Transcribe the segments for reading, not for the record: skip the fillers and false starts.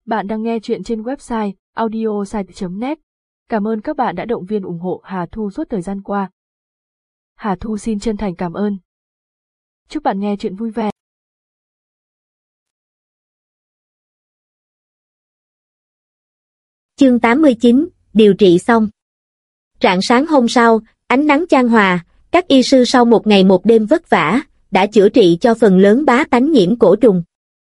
Bạn đang nghe chuyện trên website audiosite.net. Cảm ơn các bạn đã động viên ủng hộ Hà Thu suốt thời gian qua. Hà Thu xin chân thành cảm ơn. Chúc bạn nghe chuyện vui vẻ. Chương 89, điều trị xong. Rạng sáng hôm sau, ánh nắng chan hòa, các y sư sau một ngày một đêm vất vả, đã chữa trị cho phần lớn bá tánh nhiễm cổ trùng.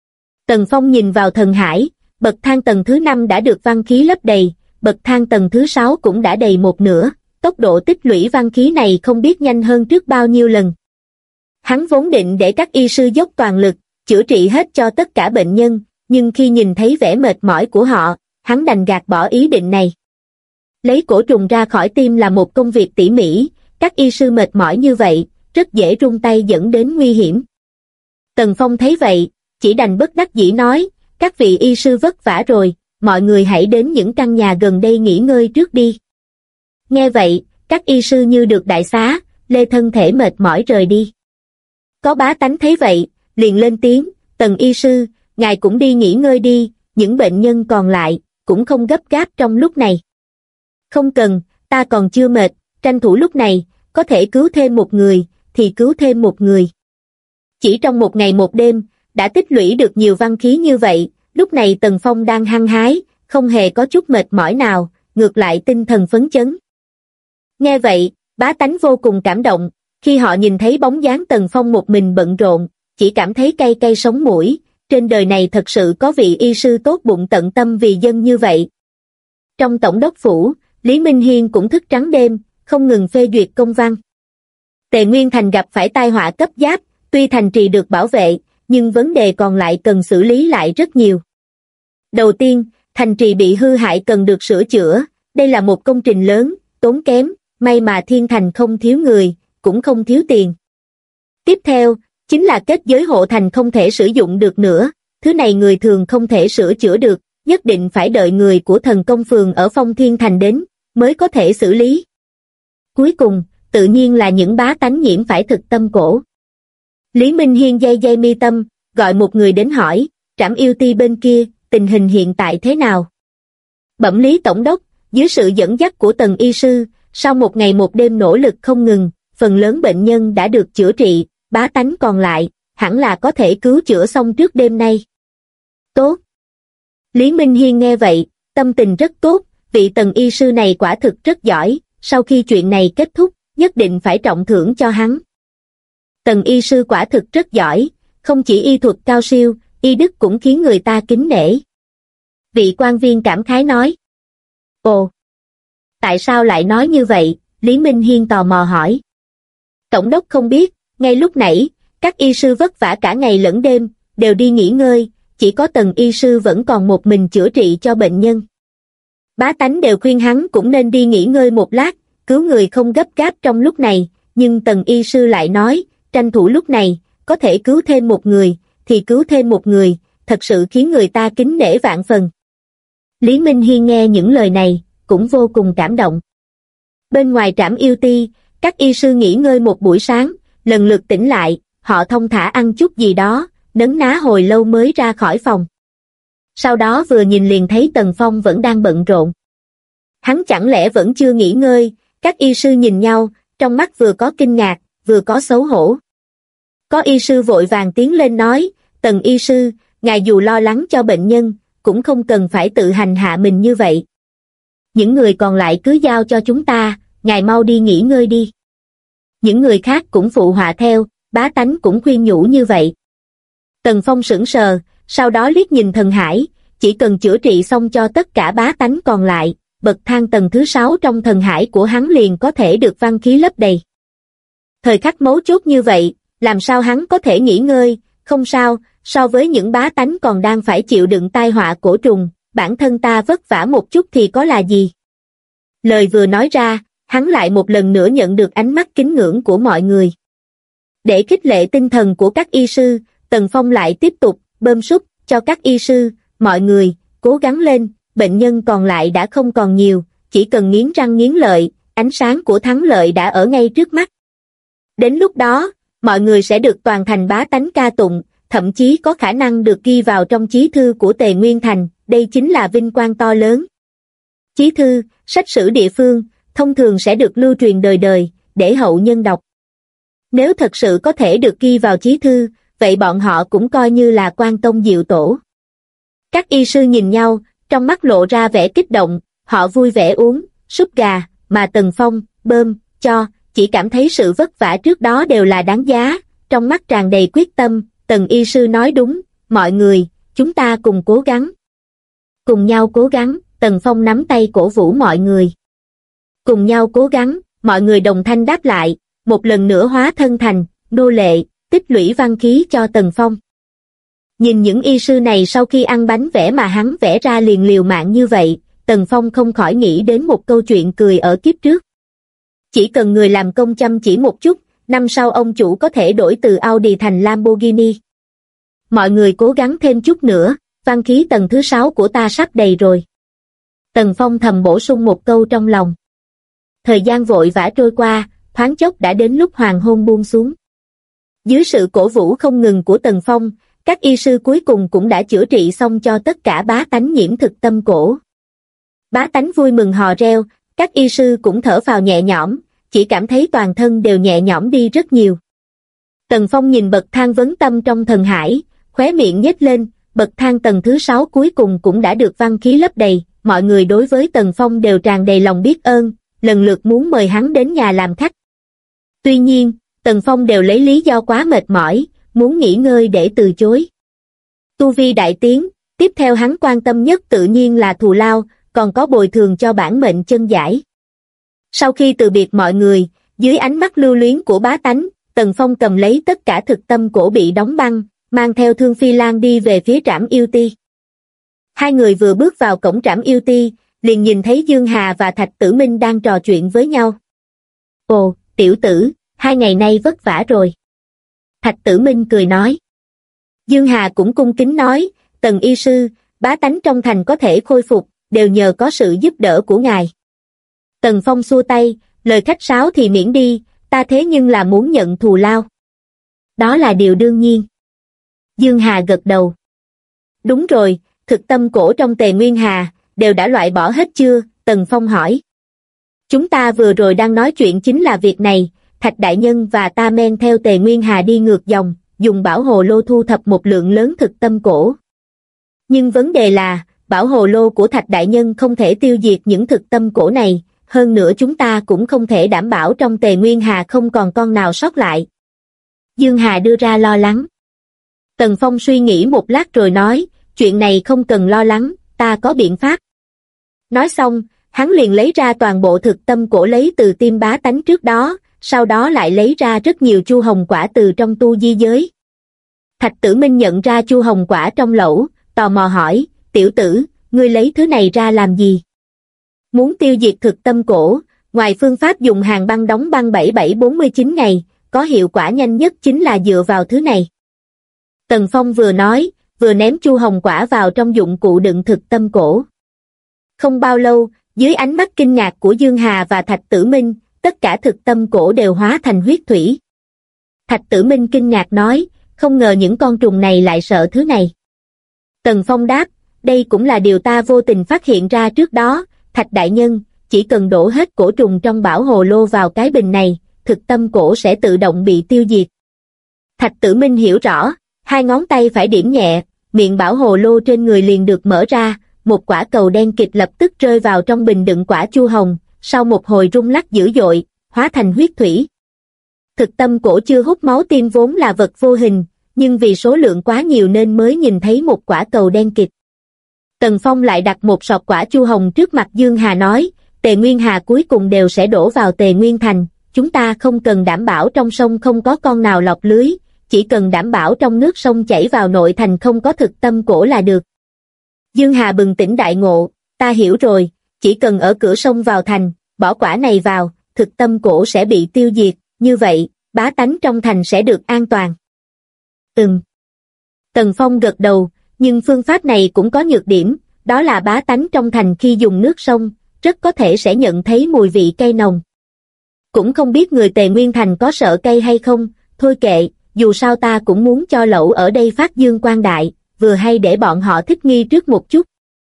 Tần Phong nhìn vào thần hải, bậc thang tầng thứ 5 đã được văn khí lấp đầy, bậc thang tầng thứ 6 cũng đã đầy một nửa, tốc độ tích lũy văn khí này không biết nhanh hơn trước bao nhiêu lần. Hắn vốn định để các y sư dốc toàn lực, chữa trị hết cho tất cả bệnh nhân, nhưng khi nhìn thấy vẻ mệt mỏi của họ, hắn đành gạt bỏ ý định này. Lấy cổ trùng ra khỏi tim là một công việc tỉ mỉ, các y sư mệt mỏi như vậy, rất dễ run tay dẫn đến nguy hiểm. Tần Phong thấy vậy, chỉ đành bất đắc dĩ nói, các vị y sư vất vả rồi, mọi người hãy đến những căn nhà gần đây nghỉ ngơi trước đi. Nghe vậy, các y sư như được đại xá, lê thân thể mệt mỏi rời đi. Có bá tánh thấy vậy, liền lên tiếng, Tần y sư, ngài cũng đi nghỉ ngơi đi, những bệnh nhân còn lại, cũng không gấp gáp trong lúc này. Không cần, ta còn chưa mệt, tranh thủ lúc này, có thể cứu thêm một người, thì cứu thêm một người. Chỉ trong một ngày một đêm, đã tích lũy được nhiều văn khí như vậy, lúc này Tần Phong đang hăng hái, không hề có chút mệt mỏi nào, ngược lại tinh thần phấn chấn. Nghe vậy, bá tánh vô cùng cảm động, khi họ nhìn thấy bóng dáng Tần Phong một mình bận rộn, chỉ cảm thấy cay cay sống mũi, trên đời này thật sự có vị y sư tốt bụng tận tâm vì dân như vậy. Trong tổng đốc phủ, Lý Minh Hiên cũng thức trắng đêm, không ngừng phê duyệt công văn. Tề Nguyên Thành gặp phải tai họa cấp giáp, tuy thành trì được bảo vệ, nhưng vấn đề còn lại cần xử lý lại rất nhiều. Đầu tiên, thành trì bị hư hại cần được sửa chữa, đây là một công trình lớn, tốn kém, may mà Thiên Thành không thiếu người, cũng không thiếu tiền. Tiếp theo, chính là kết giới hộ thành không thể sử dụng được nữa, thứ này người thường không thể sửa chữa được, nhất định phải đợi người của thần công phường ở Phong Thiên Thành đến, mới có thể xử lý. Cuối cùng, tự nhiên là những bá tánh nhiễm phải thực tâm cổ. Lý Minh Hiên day mi tâm, gọi một người đến hỏi, Trảm Yêu Ti bên kia, tình hình hiện tại thế nào? Bẩm Lý Tổng đốc, dưới sự dẫn dắt của Tần y sư, sau một ngày một đêm nỗ lực không ngừng, phần lớn bệnh nhân đã được chữa trị, bá tánh còn lại, hẳn là có thể cứu chữa xong trước đêm nay. Tốt. Lý Minh Hiên nghe vậy, tâm tình rất tốt, vị Tần y sư này quả thực rất giỏi, sau khi chuyện này kết thúc, nhất định phải trọng thưởng cho hắn. Tần y sư quả thực rất giỏi, không chỉ y thuật cao siêu, y đức cũng khiến người ta kính nể. Vị quan viên cảm khái nói. Ồ, tại sao lại nói như vậy? Lý Minh Hiên tò mò hỏi. Tổng đốc không biết, ngay lúc nãy, các y sư vất vả cả ngày lẫn đêm, đều đi nghỉ ngơi, chỉ có Tần y sư vẫn còn một mình chữa trị cho bệnh nhân. Bá tánh đều khuyên hắn cũng nên đi nghỉ ngơi một lát, cứu người không gấp gáp trong lúc này, nhưng Tần y sư lại nói, tranh thủ lúc này, có thể cứu thêm một người, thì cứu thêm một người, thật sự khiến người ta kính nể vạn phần. Lý Minh Hiên nghe những lời này, cũng vô cùng cảm động. Bên ngoài Trảm Yêu Ti, các y sư nghỉ ngơi một buổi sáng, lần lượt tỉnh lại, họ thong thả ăn chút gì đó, nấn ná hồi lâu mới ra khỏi phòng. Sau đó vừa nhìn liền thấy Tần Phong vẫn đang bận rộn. Hắn chẳng lẽ vẫn chưa nghỉ ngơi? Các y sư nhìn nhau, trong mắt vừa có kinh ngạc, vừa có xấu hổ. Có y sư vội vàng tiến lên nói, Tần y sư, ngài dù lo lắng cho bệnh nhân, cũng không cần phải tự hành hạ mình như vậy. Những người còn lại cứ giao cho chúng ta, ngài mau đi nghỉ ngơi đi. Những người khác cũng phụ họa theo, bá tánh cũng khuyên nhủ như vậy. Tần Phong sững sờ, sau đó liếc nhìn thần hải, chỉ cần chữa trị xong cho tất cả bá tánh còn lại, bậc thang tầng thứ 6 trong thần hải của hắn liền có thể được văn khí lấp đầy. Thời khắc mấu chốt như vậy, làm sao hắn có thể nghỉ ngơi? Không sao, so với những bá tánh còn đang phải chịu đựng tai họa cổ trùng, bản thân ta vất vả một chút thì có là gì? Lời vừa nói ra, hắn lại một lần nữa nhận được ánh mắt kính ngưỡng của mọi người. Để khích lệ tinh thần của các y sư, Tần Phong lại tiếp tục bơm súp cho các y sư, mọi người, cố gắng lên, bệnh nhân còn lại đã không còn nhiều, chỉ cần nghiến răng nghiến lợi, ánh sáng của thắng lợi đã ở ngay trước mắt. Đến lúc đó, mọi người sẽ được toàn thành bá tánh ca tụng, thậm chí có khả năng được ghi vào trong chí thư của Tề Nguyên Thành, đây chính là vinh quang to lớn. Chí thư, sách sử địa phương, thông thường sẽ được lưu truyền đời đời, để hậu nhân đọc. Nếu thật sự có thể được ghi vào chí thư, vậy bọn họ cũng coi như là quan tông diệu tổ. Các y sư nhìn nhau, trong mắt lộ ra vẻ kích động, họ vui vẻ uống súp gà, mà Tần Phong, bơm, cho, chỉ cảm thấy sự vất vả trước đó đều là đáng giá, trong mắt tràn đầy quyết tâm. Tần y sư nói đúng, mọi người, chúng ta cùng cố gắng. Cùng nhau cố gắng, Tần Phong nắm tay cổ vũ mọi người. Cùng nhau cố gắng, mọi người đồng thanh đáp lại, một lần nữa hóa thân thành nô lệ, tích lũy văn khí cho Tần Phong. Nhìn những y sư này sau khi ăn bánh vẽ mà hắn vẽ ra liền liều mạng như vậy, Tần Phong không khỏi nghĩ đến một câu chuyện cười ở kiếp trước. Chỉ cần người làm công chăm chỉ một chút, năm sau ông chủ có thể đổi từ Audi thành Lamborghini. Mọi người cố gắng thêm chút nữa, văn khí tầng thứ 6 của ta sắp đầy rồi. Tần Phong thầm bổ sung một câu trong lòng. Thời gian vội vã trôi qua, thoáng chốc đã đến lúc hoàng hôn buông xuống. Dưới sự cổ vũ không ngừng của Tần Phong, các y sư cuối cùng cũng đã chữa trị xong cho tất cả bá tánh nhiễm thực tâm cổ. Bá tánh vui mừng hò reo, các y sư cũng thở phào nhẹ nhõm, chỉ cảm thấy toàn thân đều nhẹ nhõm đi rất nhiều. Tần Phong nhìn bậc thang vấn tâm trong thần hải, khóe miệng nhếch lên, bậc thang tầng thứ 6 cuối cùng cũng đã được văn khí lấp đầy, mọi người đối với Tần Phong đều tràn đầy lòng biết ơn, lần lượt muốn mời hắn đến nhà làm khách. Tuy nhiên, Tần Phong đều lấy lý do quá mệt mỏi, muốn nghỉ ngơi để từ chối. Tu vi đại tiến, tiếp theo hắn quan tâm nhất tự nhiên là thù lao, còn có bồi thường cho bản mệnh chân giải. Sau khi từ biệt mọi người, dưới ánh mắt lưu luyến của bá tánh, Tần Phong cầm lấy tất cả thực tâm cổ bị đóng băng, mang theo Thương Phi Lan đi về phía Trảm Yêu Ti. Hai người vừa bước vào cổng Trảm Yêu Ti, liền nhìn thấy Dương Hà và Thạch Tử Minh đang trò chuyện với nhau. Ồ, tiểu tử, 2 ngày nay vất vả rồi. Thạch Tử Minh cười nói. Dương Hà cũng cung kính nói, Tần y sư, bá tánh trong thành có thể khôi phục, đều nhờ có sự giúp đỡ của ngài. Tần Phong xua tay, lời khách sáo thì miễn đi, ta thế nhưng là muốn nhận thù lao. Đó là điều đương nhiên. Dương Hà gật đầu. Đúng rồi, thực tâm cổ trong Tề Nguyên Hà, đều đã loại bỏ hết chưa? Tần Phong hỏi. Chúng ta vừa rồi đang nói chuyện chính là việc này, Thạch Đại Nhân và ta men theo Tề Nguyên Hà đi ngược dòng, dùng bảo hồ lô thu thập một lượng lớn thực tâm cổ. Nhưng vấn đề là, bảo hồ lô của Thạch Đại Nhân không thể tiêu diệt những thực tâm cổ này, hơn nữa chúng ta cũng không thể đảm bảo trong Tề Nguyên Hà không còn con nào sót lại. Dương Hà đưa ra lo lắng. Tần Phong suy nghĩ một lát rồi nói, chuyện này không cần lo lắng, ta có biện pháp. Nói xong, hắn liền lấy ra toàn bộ thực tâm cổ lấy từ tim bá tánh trước đó, sau đó lại lấy ra rất nhiều chu hồng quả từ trong tu di giới. Thạch Tử Minh nhận ra chu hồng quả trong lẩu, tò mò hỏi, tiểu tử, ngươi lấy thứ này ra làm gì? Muốn tiêu diệt thực tâm cổ, ngoài phương pháp dùng hàng băng đóng băng 7749 ngày, có hiệu quả nhanh nhất chính là dựa vào thứ này. Tần Phong vừa nói, vừa ném chu hồng quả vào trong dụng cụ đựng thực tâm cổ. Không bao lâu, dưới ánh mắt kinh ngạc của Dương Hà và Thạch Tử Minh, tất cả thực tâm cổ đều hóa thành huyết thủy. Thạch Tử Minh kinh ngạc nói, không ngờ những con trùng này lại sợ thứ này. Tần Phong đáp, đây cũng là điều ta vô tình phát hiện ra trước đó, Thạch Đại Nhân, chỉ cần đổ hết cổ trùng trong bảo hồ lô vào cái bình này, thực tâm cổ sẽ tự động bị tiêu diệt. Thạch Tử Minh hiểu rõ, 2 ngón tay phải điểm nhẹ, miệng bảo hồ lô trên người liền được mở ra, một quả cầu đen kịt lập tức rơi vào trong bình đựng quả chu hồng, sau một hồi rung lắc dữ dội, hóa thành huyết thủy. Thực tâm cổ chưa hút máu tim vốn là vật vô hình, nhưng vì số lượng quá nhiều nên mới nhìn thấy một quả cầu đen kịt. Tần Phong lại đặt một sọt quả chu hồng trước mặt Dương Hà nói, Tề Nguyên Hà cuối cùng đều sẽ đổ vào Tề Nguyên Thành, chúng ta không cần đảm bảo trong sông không có con nào lọt lưới, chỉ cần đảm bảo trong nước sông chảy vào nội thành không có thực tâm cổ là được. Dương Hà bừng tỉnh đại ngộ, ta hiểu rồi, chỉ cần ở cửa sông vào thành, bỏ quả này vào, thực tâm cổ sẽ bị tiêu diệt, như vậy, bá tánh trong thành sẽ được an toàn. Tần Phong gật đầu, nhưng phương pháp này cũng có nhược điểm, đó là bá tánh trong thành khi dùng nước sông, rất có thể sẽ nhận thấy mùi vị cay nồng. Cũng không biết người Tề Nguyên Thành có sợ cay hay không, thôi kệ, dù sao ta cũng muốn cho lẩu ở đây phát dương quang đại, vừa hay để bọn họ thích nghi trước một chút.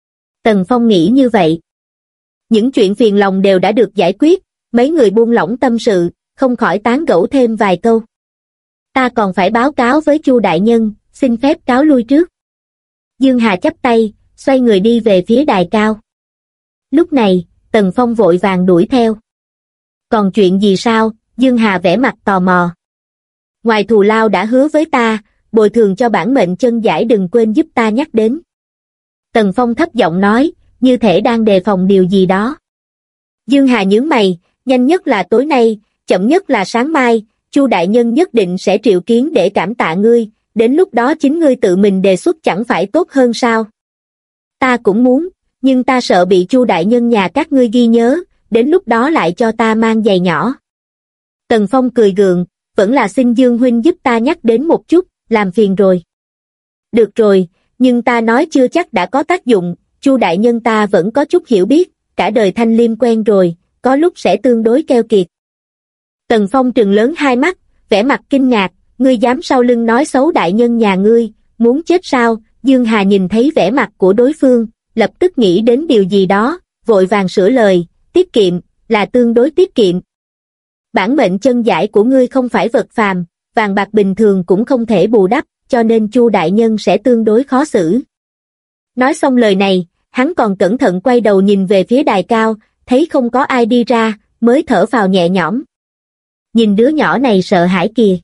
Tần Phong nghĩ như vậy. Những chuyện phiền lòng đều đã được giải quyết, mấy người buông lỏng tâm sự, không khỏi tán gẫu thêm vài câu. Ta còn phải báo cáo với Chu đại nhân, xin phép cáo lui trước. Dương Hà chắp tay, xoay người đi về phía đài cao. Lúc này, Tần Phong vội vàng đuổi theo. Còn chuyện gì sao? Dương Hà vẻ mặt tò mò. Ngoài thù lao đã hứa với ta, bồi thường cho bản mệnh chân giải đừng quên giúp ta nhắc đến. Tần Phong thấp giọng nói, như thể đang đề phòng điều gì đó. Dương Hà nhướng mày, nhanh nhất là tối nay, chậm nhất là sáng mai, Chu đại nhân nhất định sẽ triệu kiến để cảm tạ ngươi, đến lúc đó chính ngươi tự mình đề xuất chẳng phải tốt hơn sao? Ta cũng muốn, nhưng ta sợ bị Chu đại nhân nhà các ngươi ghi nhớ, đến lúc đó lại cho ta mang giày nhỏ. Tần Phong cười gượng, vẫn là xin Dương huynh giúp ta nhắc đến một chút, làm phiền rồi. Được rồi, nhưng ta nói chưa chắc đã có tác dụng, Chu đại nhân ta vẫn có chút hiểu biết, cả đời Thanh Liêm quen rồi, có lúc sẽ tương đối keo kiệt. Tần Phong trừng lớn hai mắt, vẻ mặt kinh ngạc, ngươi dám sau lưng nói xấu đại nhân nhà ngươi, muốn chết sao? Dương Hà nhìn thấy vẻ mặt của đối phương, lập tức nghĩ đến điều gì đó, vội vàng sửa lời, tiết kiệm, là tương đối tiết kiệm. Bản mệnh chân giải của ngươi không phải vật phàm, vàng bạc bình thường cũng không thể bù đắp, cho nên Chu đại nhân sẽ tương đối khó xử. Nói xong lời này, hắn còn cẩn thận quay đầu nhìn về phía đài cao, thấy không có ai đi ra, mới thở phào nhẹ nhõm. Nhìn đứa nhỏ này sợ hãi kìa.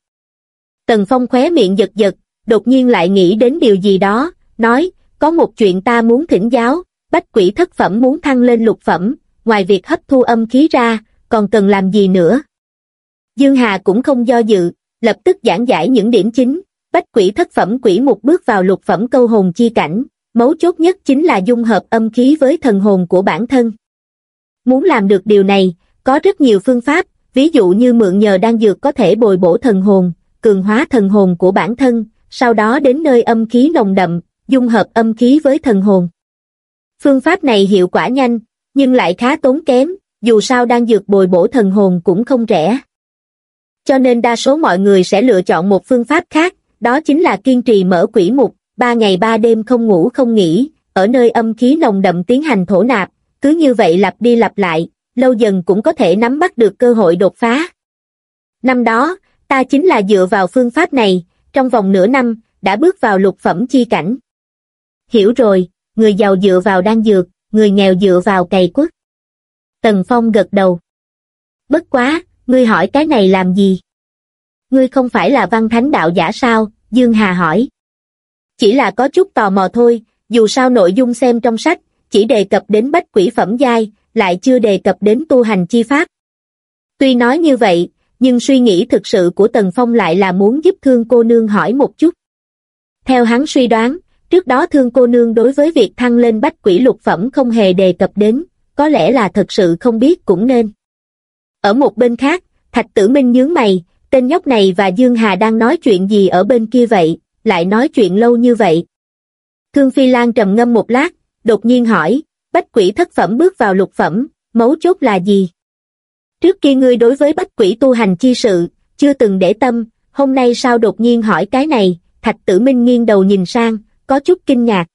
Tần Phong khóe miệng giật giật, đột nhiên lại nghĩ đến điều gì đó, nói, có một chuyện ta muốn thỉnh giáo, bách quỷ thất phẩm muốn thăng lên lục phẩm, ngoài việc hấp thu âm khí ra, còn cần làm gì nữa? Dương Hà cũng không do dự, lập tức giảng giải những điểm chính, bách quỷ thất phẩm quỷ mục bước vào lục phẩm câu hồn chi cảnh, mấu chốt nhất chính là dung hợp âm khí với thần hồn của bản thân. Muốn làm được điều này, có rất nhiều phương pháp, ví dụ như mượn nhờ đan dược có thể bồi bổ thần hồn, cường hóa thần hồn của bản thân, sau đó đến nơi âm khí nồng đậm, dung hợp âm khí với thần hồn. Phương pháp này hiệu quả nhanh, nhưng lại khá tốn kém, dù sao đan dược bồi bổ thần hồn cũng không rẻ. Cho nên đa số mọi người sẽ lựa chọn một phương pháp khác, đó chính là kiên trì mở quỷ mục, 3 ngày 3 đêm không ngủ không nghỉ, ở nơi âm khí nồng đậm tiến hành thổ nạp, cứ như vậy lặp đi lặp lại, lâu dần cũng có thể nắm bắt được cơ hội đột phá. Năm đó, ta chính là dựa vào phương pháp này, trong vòng nửa năm, đã bước vào lục phẩm chi cảnh. Hiểu rồi, người giàu dựa vào đan dược, người nghèo dựa vào cày quất. Tần Phong gật đầu. Bất quá, ngươi hỏi cái này làm gì? Ngươi không phải là văn thánh đạo giả sao? Dương Hà hỏi. Chỉ là có chút tò mò thôi, dù sao nội dung xem trong sách, chỉ đề cập đến bách quỷ phẩm giai, lại chưa đề cập đến tu hành chi pháp. Tuy nói như vậy, nhưng suy nghĩ thực sự của Tần Phong lại là muốn giúp Thương cô nương hỏi một chút. Theo hắn suy đoán, trước đó Thương cô nương đối với việc thăng lên bách quỷ lục phẩm không hề đề cập đến, có lẽ là thật sự không biết cũng nên. Ở một bên khác, Thạch Tử Minh nhướng mày, tên nhóc này và Dương Hà đang nói chuyện gì ở bên kia vậy, lại nói chuyện lâu như vậy. Thương Phi Lan trầm ngâm một lát, đột nhiên hỏi, bách quỷ thất phẩm bước vào lục phẩm, mấu chốt là gì? Trước kia ngươi đối với bách quỷ tu hành chi sự, chưa từng để tâm, hôm nay sao đột nhiên hỏi cái này? Thạch Tử Minh nghiêng đầu nhìn sang, có chút kinh ngạc.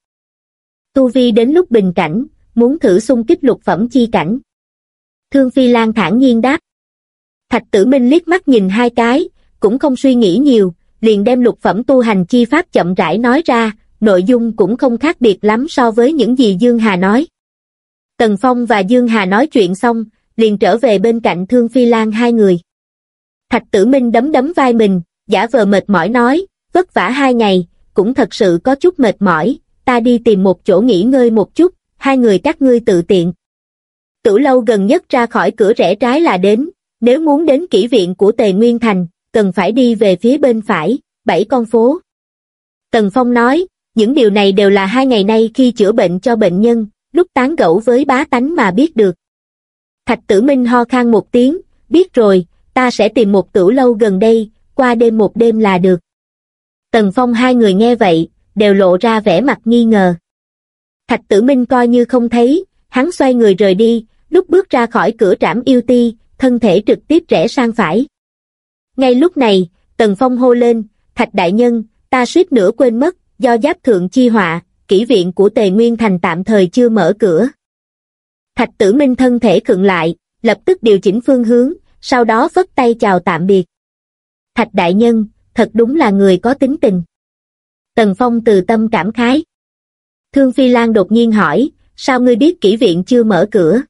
Tu vi đến lúc bình cảnh, muốn thử xung kích lục phẩm chi cảnh. Thương Phi Lan thản nhiên đáp. Thạch Tử Minh liếc mắt nhìn hai cái, cũng không suy nghĩ nhiều, liền đem lục phẩm tu hành chi pháp chậm rãi nói ra, nội dung cũng không khác biệt lắm so với những gì Dương Hà nói. Tần Phong và Dương Hà nói chuyện xong, liền trở về bên cạnh Thương Phi Lan hai người. Thạch Tử Minh đấm đấm vai mình, giả vờ mệt mỏi nói, vất vả 2 ngày, cũng thật sự có chút mệt mỏi, ta đi tìm một chỗ nghỉ ngơi một chút, hai người các ngươi tự tiện. Tử lâu gần nhất ra khỏi cửa rẽ trái là đến, nếu muốn đến kỹ viện của Tề Nguyên Thành, cần phải đi về phía bên phải, 7 con phố. Tần Phong nói, những điều này đều là 2 ngày nay khi chữa bệnh cho bệnh nhân, lúc tán gẫu với bá tánh mà biết được. Thạch Tử Minh ho khan một tiếng, biết rồi, ta sẽ tìm một tử lâu gần đây, qua đêm một đêm là được. Tần Phong hai người nghe vậy, đều lộ ra vẻ mặt nghi ngờ. Thạch Tử Minh coi như không thấy, hắn xoay người rời đi, lúc bước ra khỏi cửa trảm yêu ti, thân thể trực tiếp rẽ sang phải. Ngay lúc này, Tần Phong hô lên, Thạch đại nhân, ta suýt nữa quên mất, do giáp thượng chi họa, kỹ viện của Tề Nguyên Thành tạm thời chưa mở cửa. Thạch Tử Minh thân thể khựng lại, lập tức điều chỉnh phương hướng, sau đó phất tay chào tạm biệt. Thạch đại nhân, thật đúng là người có tính tình. Tần Phong từ tâm cảm khái. Thương Phi Lan đột nhiên hỏi, sao ngươi biết kỹ viện chưa mở cửa?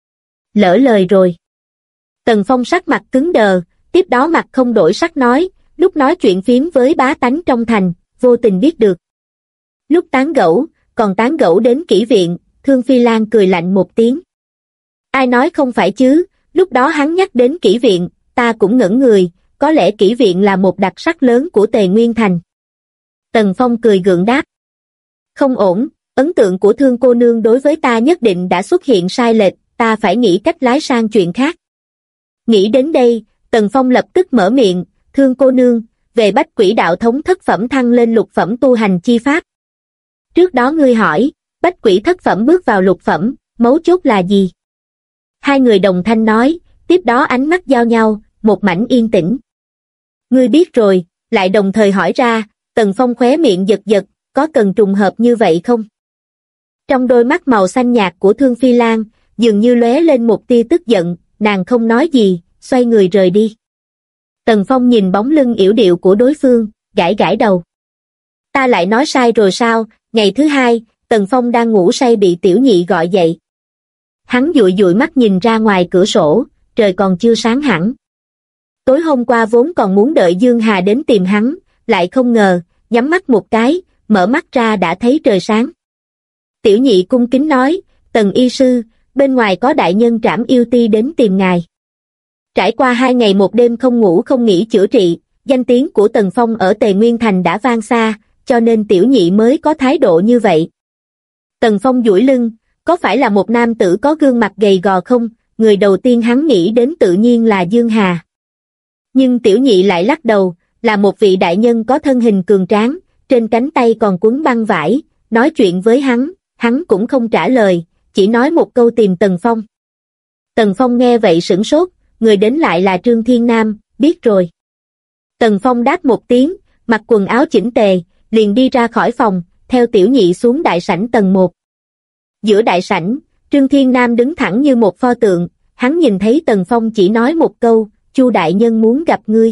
Lỡ lời rồi. Tần Phong sắc mặt cứng đờ, tiếp đó mặt không đổi sắc nói, lúc nói chuyện phiếm với bá tánh trong thành, vô tình biết được. Lúc tán gẫu, còn tán gẫu đến kỹ viện, Thương Phi Lan cười lạnh một tiếng. Ai nói không phải chứ, lúc đó hắn nhắc đến kỹ viện, ta cũng ngẩn người, có lẽ kỹ viện là một đặc sắc lớn của Tề Nguyên Thành. Tần Phong cười gượng đáp. Không ổn, ấn tượng của Thương cô nương đối với ta nhất định đã xuất hiện sai lệch, ta phải nghĩ cách lái sang chuyện khác. Nghĩ đến đây, Tần Phong lập tức mở miệng, Thương cô nương, về Bách Quỷ đạo thống thất phẩm thăng lên lục phẩm tu hành chi pháp. Trước đó ngươi hỏi, Bách Quỷ thất phẩm bước vào lục phẩm, mấu chốt là gì? Hai người đồng thanh nói, tiếp đó ánh mắt giao nhau, một mảnh yên tĩnh. Ngươi biết rồi, lại đồng thời hỏi ra, Tần Phong khóe miệng giật giật, có cần trùng hợp như vậy không? Trong đôi mắt màu xanh nhạt của Thương Phi Lan, dường như lóe lên một tia tức giận, nàng không nói gì, xoay người rời đi. Tần Phong nhìn bóng lưng yểu điệu của đối phương, gãi gãi đầu. Ta lại nói sai rồi sao? Ngày thứ hai, Tần Phong đang ngủ say bị tiểu nhị gọi dậy. Hắn dụi dụi mắt nhìn ra ngoài cửa sổ, trời còn chưa sáng hẳn. Tối hôm qua vốn còn muốn đợi Dương Hà đến tìm hắn, lại không ngờ, nhắm mắt một cái, mở mắt ra đã thấy trời sáng. Tiểu nhị cung kính nói, Tần y sư, bên ngoài có đại nhân Trảm Yêu Ti đến tìm ngài. Trải qua 2 ngày một đêm không ngủ không nghỉ chữa trị, danh tiếng của Tần Phong ở Tề Nguyên Thành đã vang xa, cho nên tiểu nhị mới có thái độ như vậy. Tần Phong duỗi lưng, có phải là một nam tử có gương mặt gầy gò không? Người đầu tiên hắn nghĩ đến tự nhiên là Dương Hà. Nhưng tiểu nhị lại lắc đầu, là một vị đại nhân có thân hình cường tráng, trên cánh tay còn quấn băng vải, nói chuyện với hắn cũng không trả lời, chỉ nói một câu tìm Tần Phong. Tần Phong nghe vậy sửng sốt, người đến lại là Trương Thiên Nam, biết rồi. Tần Phong đáp một tiếng, mặc quần áo chỉnh tề, liền đi ra khỏi phòng, theo tiểu nhị xuống đại sảnh tầng 1. Giữa đại sảnh, Trương Thiên Nam đứng thẳng như một pho tượng, hắn nhìn thấy Tần Phong chỉ nói một câu, Chu đại nhân muốn gặp ngươi.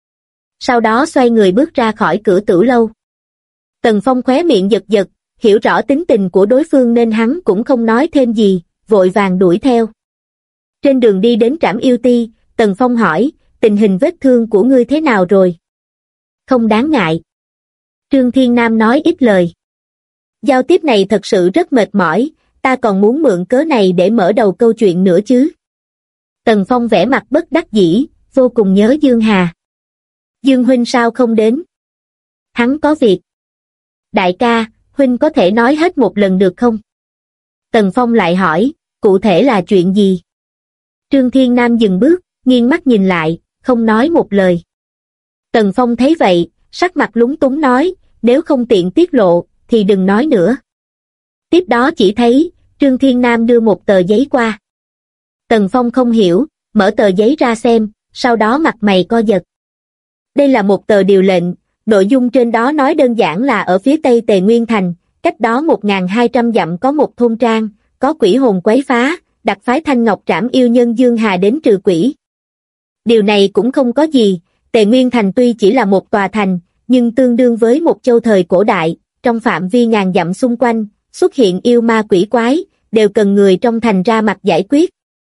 Sau đó xoay người bước ra khỏi cửa tử lâu. Tần Phong khóe miệng giật giật, hiểu rõ tính tình của đối phương nên hắn cũng không nói thêm gì, vội vàng đuổi theo. Trên đường đi đến Trảm Yêu Ti, Tần Phong hỏi, tình hình vết thương của ngươi thế nào rồi? Không đáng ngại. Trương Thiên Nam nói ít lời. Giao tiếp này thật sự rất mệt mỏi, ta còn muốn mượn cớ này để mở đầu câu chuyện nữa chứ. Tần Phong vẻ mặt bất đắc dĩ, vô cùng nhớ Dương Hà. Dương huynh sao không đến? Hắn có việc. Đại ca, huynh có thể nói hết một lần được không? Tần Phong lại hỏi, cụ thể là chuyện gì? Trương Thiên Nam dừng bước, nghiêng mắt nhìn lại, không nói một lời. Tần Phong thấy vậy, sắc mặt lúng túng nói, nếu không tiện tiết lộ, thì đừng nói nữa. Tiếp đó chỉ thấy, Trương Thiên Nam đưa một tờ giấy qua. Tần Phong không hiểu, mở tờ giấy ra xem, sau đó mặt mày co giật. Đây là một tờ điều lệnh, nội dung trên đó nói đơn giản là ở phía tây Tề Nguyên Thành, cách đó 1.200 dặm có một thôn trang, có quỷ hồn quấy phá, đặc phái Thanh Ngọc Trảm Yêu Nhân Dương Hà đến trừ quỷ. Điều này cũng không có gì, Tề Nguyên Thành tuy chỉ là một tòa thành, nhưng tương đương với một châu thời cổ đại, trong phạm vi ngàn dặm xung quanh, xuất hiện yêu ma quỷ quái, đều cần người trong thành ra mặt giải quyết.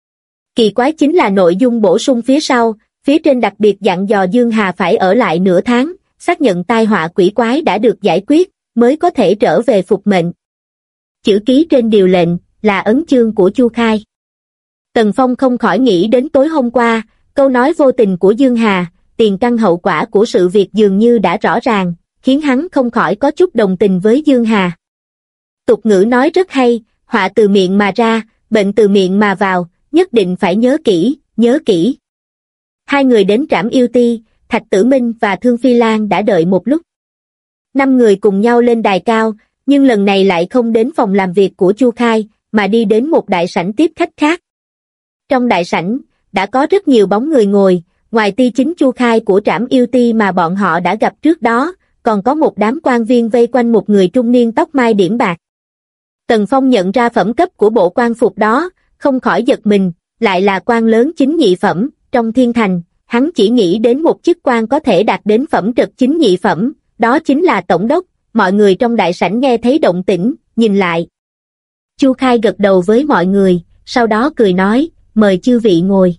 Kỳ quái chính là nội dung bổ sung phía sau, phía trên đặc biệt dặn dò Dương Hà phải ở lại nửa tháng, xác nhận tai họa quỷ quái đã được giải quyết, mới có thể trở về phục mệnh. Chữ ký trên điều lệnh là ấn chương của Chu Khai. Tần Phong không khỏi nghĩ đến tối hôm qua, câu nói vô tình của Dương Hà, tiền căn hậu quả của sự việc dường như đã rõ ràng, khiến hắn không khỏi có chút đồng tình với Dương Hà. Tục ngữ nói rất hay, họa từ miệng mà ra, bệnh từ miệng mà vào, nhất định phải nhớ kỹ, nhớ kỹ. Hai người đến Trảm Yêu Ti, Thạch Tử Minh và Thương Phi Lan đã đợi một lúc. 5 người cùng nhau lên đài cao, nhưng lần này lại không đến phòng làm việc của Chu Khai, mà đi đến một đại sảnh tiếp khách khác. Trong đại sảnh, đã có rất nhiều bóng người ngồi, ngoài ti chính Chu Khai của Trảm Yêu Ti mà bọn họ đã gặp trước đó, còn có một đám quan viên vây quanh một người trung niên tóc mai điểm bạc. Tần Phong nhận ra phẩm cấp của bộ quan phục đó, không khỏi giật mình, lại là quan lớn chính nhị phẩm, trong thiên thành, hắn chỉ nghĩ đến một chức quan có thể đạt đến phẩm trật chính nhị phẩm, đó chính là tổng đốc. Mọi người trong đại sảnh nghe thấy động tĩnh, nhìn lại. Chu Khai gật đầu với mọi người, sau đó cười nói, mời chư vị ngồi.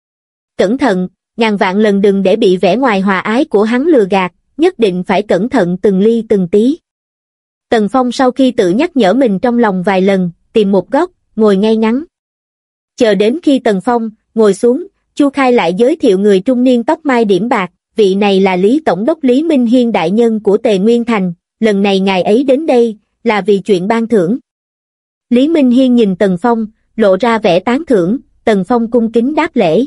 Cẩn thận, ngàn vạn lần đừng để bị vẻ ngoài hòa ái của hắn lừa gạt, nhất định phải cẩn thận từng ly từng tí. Tần Phong sau khi tự nhắc nhở mình trong lòng vài lần, tìm một góc, ngồi ngay ngắn. Chờ đến khi Tần Phong ngồi xuống, Chu Khai lại giới thiệu người trung niên tóc mai điểm bạc, vị này là Lý Tổng đốc Lý Minh Hiên đại nhân của Tề Nguyên Thành, lần này ngài ấy đến đây, là vì chuyện ban thưởng. Lý Minh Hiên nhìn Tần Phong, lộ ra vẻ tán thưởng, Tần Phong cung kính đáp lễ.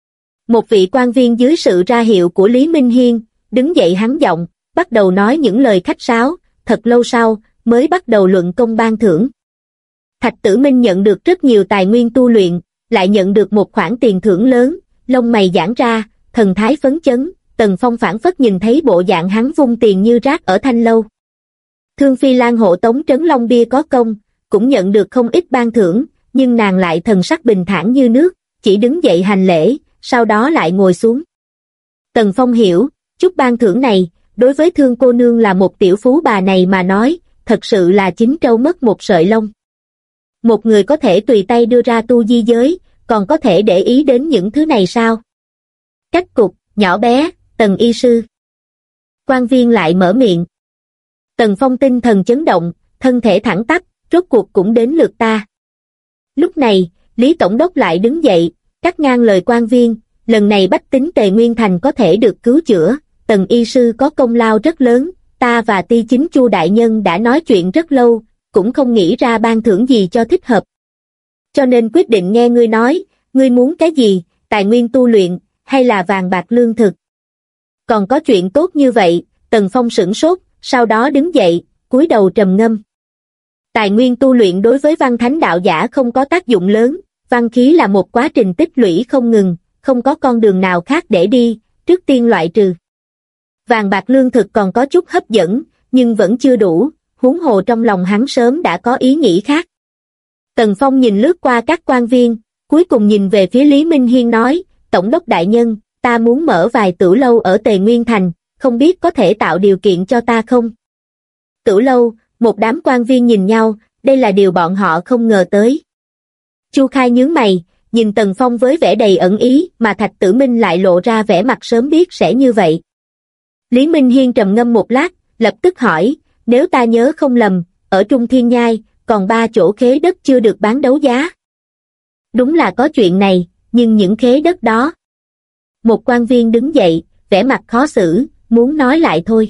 Một vị quan viên dưới sự ra hiệu của Lý Minh Hiên, đứng dậy hắn giọng, bắt đầu nói những lời khách sáo, thật lâu sau, mới bắt đầu luận công ban thưởng. Thạch Tử Minh nhận được rất nhiều tài nguyên tu luyện, lại nhận được một khoản tiền thưởng lớn, lông mày giãn ra, thần thái phấn chấn, Tần Phong phảng phất nhìn thấy bộ dạng hắn vung tiền như rác ở Thanh Lâu. Thương Phi Lan hộ tống Trấn Long Bia có công, cũng nhận được không ít ban thưởng, nhưng nàng lại thần sắc bình thản như nước, chỉ đứng dậy hành lễ, sau đó lại ngồi xuống. Tần Phong hiểu, chút ban thưởng này, đối với Thương cô nương là một tiểu phú bà này mà nói, thật sự là chín trâu mất một sợi lông. Một người có thể tùy tay đưa ra tu di giới, còn có thể để ý đến những thứ này sao? Cách cục, nhỏ bé, Tần y sư. Quan viên lại mở miệng. Tần Phong tinh thần chấn động, thân thể thẳng tắp, rốt cuộc cũng đến lượt ta. Lúc này, Lý Tổng đốc lại đứng dậy, cắt ngang lời quan viên, lần này bách tính Tề Nguyên Thành có thể được cứu chữa, Tần y sư có công lao rất lớn, ta và Ti Chính Chu đại nhân đã nói chuyện rất lâu, cũng không nghĩ ra ban thưởng gì cho thích hợp. Cho nên quyết định nghe ngươi nói, ngươi muốn cái gì, tài nguyên tu luyện, hay là vàng bạc lương thực. Còn có chuyện tốt như vậy, Tần Phong sửng sốt, sau đó đứng dậy, cúi đầu trầm ngâm. Tài nguyên tu luyện đối với văn thánh đạo giả không có tác dụng lớn, văn khí là một quá trình tích lũy không ngừng, không có con đường nào khác để đi, trước tiên loại trừ. Vàng bạc lương thực còn có chút hấp dẫn, nhưng vẫn chưa đủ, huống hồ trong lòng hắn sớm đã có ý nghĩ khác. Tần Phong nhìn lướt qua các quan viên, cuối cùng nhìn về phía Lý Minh Hiên nói, Tổng đốc đại nhân, ta muốn mở vài tửu lâu ở Tề Nguyên Thành, không biết có thể tạo điều kiện cho ta không? Tửu lâu, một đám quan viên nhìn nhau, đây là điều bọn họ không ngờ tới. Chu Khai nhướng mày, nhìn Tần Phong với vẻ đầy ẩn ý, mà Thạch Tử Minh lại lộ ra vẻ mặt sớm biết sẽ như vậy. Lý Minh Hiên trầm ngâm một lát, lập tức hỏi, nếu ta nhớ không lầm, ở Trung Thiên Nhai, còn 3 chỗ khế đất chưa được bán đấu giá. Đúng là có chuyện này, nhưng những khế đất đó. Một quan viên đứng dậy, vẻ mặt khó xử, muốn nói lại thôi.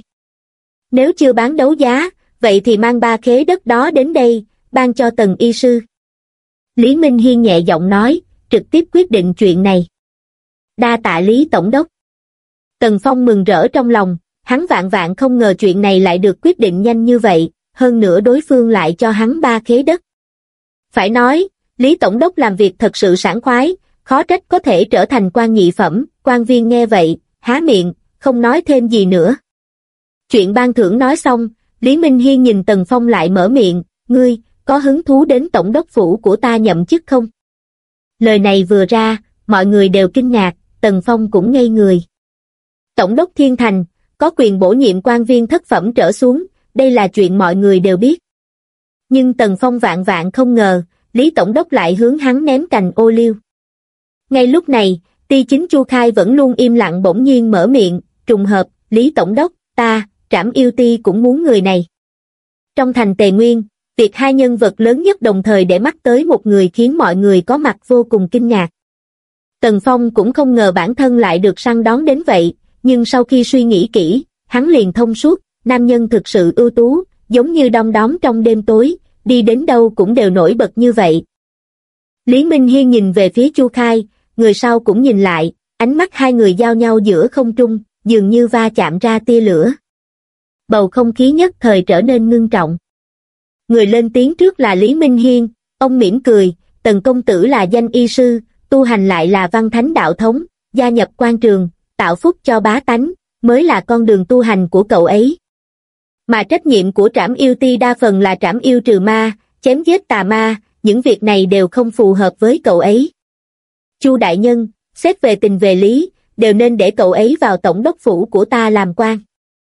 Nếu chưa bán đấu giá, vậy thì mang 3 khế đất đó đến đây, ban cho Tần y sư. Lý Minh Hiên nhẹ giọng nói, trực tiếp quyết định chuyện này. Đa tạ Lý Tổng đốc. Tần Phong mừng rỡ trong lòng, hắn vạn vạn không ngờ chuyện này lại được quyết định nhanh như vậy, hơn nữa đối phương lại cho hắn 3 khế đất. Phải nói, Lý Tổng đốc làm việc thật sự sảng khoái, khó trách có thể trở thành quan nhị phẩm, quan viên nghe vậy, há miệng, không nói thêm gì nữa. Chuyện ban thưởng nói xong, Lý Minh Hiên nhìn Tần Phong lại mở miệng, ngươi, có hứng thú đến tổng đốc phủ của ta nhậm chức không? Lời này vừa ra, mọi người đều kinh ngạc, Tần Phong cũng ngây người. Tổng đốc Thiên Thành, có quyền bổ nhiệm quan viên thất phẩm trở xuống, đây là chuyện mọi người đều biết. Nhưng Tần Phong vạn vạn không ngờ, Lý Tổng đốc lại hướng hắn ném cành ô liu. Ngay lúc này, Ti Chính Chu Khai vẫn luôn im lặng bỗng nhiên mở miệng, trùng hợp, Lý Tổng đốc, ta, Trảm Yêu Ti cũng muốn người này. Trong thành Tề Nguyên, việc hai nhân vật lớn nhất đồng thời để mắt tới một người khiến mọi người có mặt vô cùng kinh ngạc. Tần Phong cũng không ngờ bản thân lại được săn đón đến vậy, nhưng sau khi suy nghĩ kỹ, hắn liền thông suốt, nam nhân thực sự ưu tú, giống như đom đóm trong đêm tối, đi đến đâu cũng đều nổi bật như vậy. Lý Minh Hiên nhìn về phía Chu Khai, người sau cũng nhìn lại, ánh mắt hai người giao nhau giữa không trung, dường như va chạm ra tia lửa. Bầu không khí nhất thời trở nên ngưng trọng. Người lên tiếng trước là Lý Minh Hiên, ông mỉm cười, Tần công tử là danh y sư, tu hành lại là văn thánh đạo thống, gia nhập quan trường, tạo phúc cho bá tánh, mới là con đường tu hành của cậu ấy. Mà trách nhiệm của trảm yêu ti đa phần là trảm yêu trừ ma, chém giết tà ma, những việc này đều không phù hợp với cậu ấy. Chu đại nhân, xét về tình về lý, đều nên để cậu ấy vào tổng đốc phủ của ta làm quan.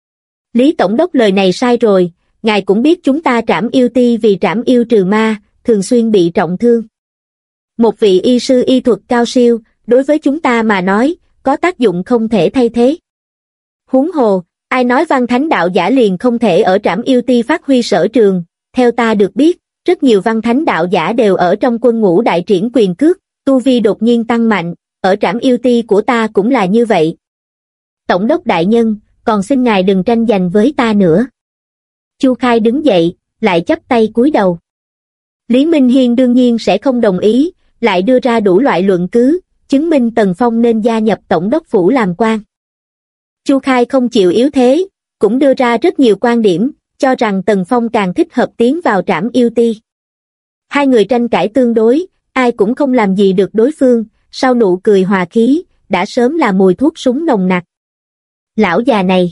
Lý tổng đốc lời này sai rồi, ngài cũng biết chúng ta trảm yêu ti vì trảm yêu trừ ma, thường xuyên bị trọng thương. Một vị y sư y thuật cao siêu, đối với chúng ta mà nói, có tác dụng không thể thay thế. Huống hồ, ai nói văn thánh đạo giả liền không thể ở trảm yêu ti phát huy sở trường, theo ta được biết, rất nhiều văn thánh đạo giả đều ở trong quân ngũ đại triển quyền cước, tu vi đột nhiên tăng mạnh, ở trảm yêu ti của ta cũng là như vậy. Tổng đốc đại nhân, còn xin ngài đừng tranh giành với ta nữa. Chu Khai đứng dậy, lại chắp tay cúi đầu. Lý Minh Hiên đương nhiên sẽ không đồng ý, lại đưa ra đủ loại luận cứ, chứng minh Tần Phong nên gia nhập tổng đốc phủ làm quan. Chu Khai không chịu yếu thế, cũng đưa ra rất nhiều quan điểm, cho rằng Tần Phong càng thích hợp tiến vào trảm yêu ti. Hai người tranh cãi tương đối, ai cũng không làm gì được đối phương, sau nụ cười hòa khí, đã sớm là mùi thuốc súng nồng nặc. Lão già này!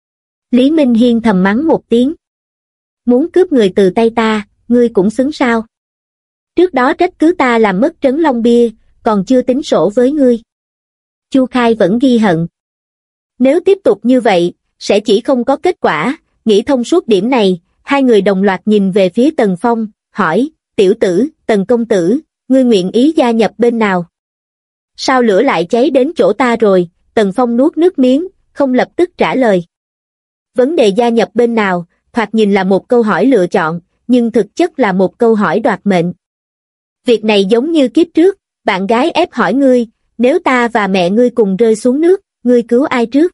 Lý Minh Hiên thầm mắng một tiếng. Muốn cướp người từ tay ta, ngươi cũng xứng sao? Trước đó trách cứ ta làm mất trấn Long Bia, còn chưa tính sổ với ngươi. Chu Khai vẫn ghi hận. Nếu tiếp tục như vậy, sẽ chỉ không có kết quả, nghĩ thông suốt điểm này, hai người đồng loạt nhìn về phía Tần Phong, hỏi, tiểu tử, Tần công tử, ngươi nguyện ý gia nhập bên nào? Sao lửa lại cháy đến chỗ ta rồi? Tần Phong nuốt nước miếng, không lập tức trả lời. Vấn đề gia nhập bên nào, thoạt nhìn là một câu hỏi lựa chọn, nhưng thực chất là một câu hỏi đoạt mệnh. Việc này giống như kiếp trước, bạn gái ép hỏi ngươi, nếu ta và mẹ ngươi cùng rơi xuống nước, ngươi cứu ai trước?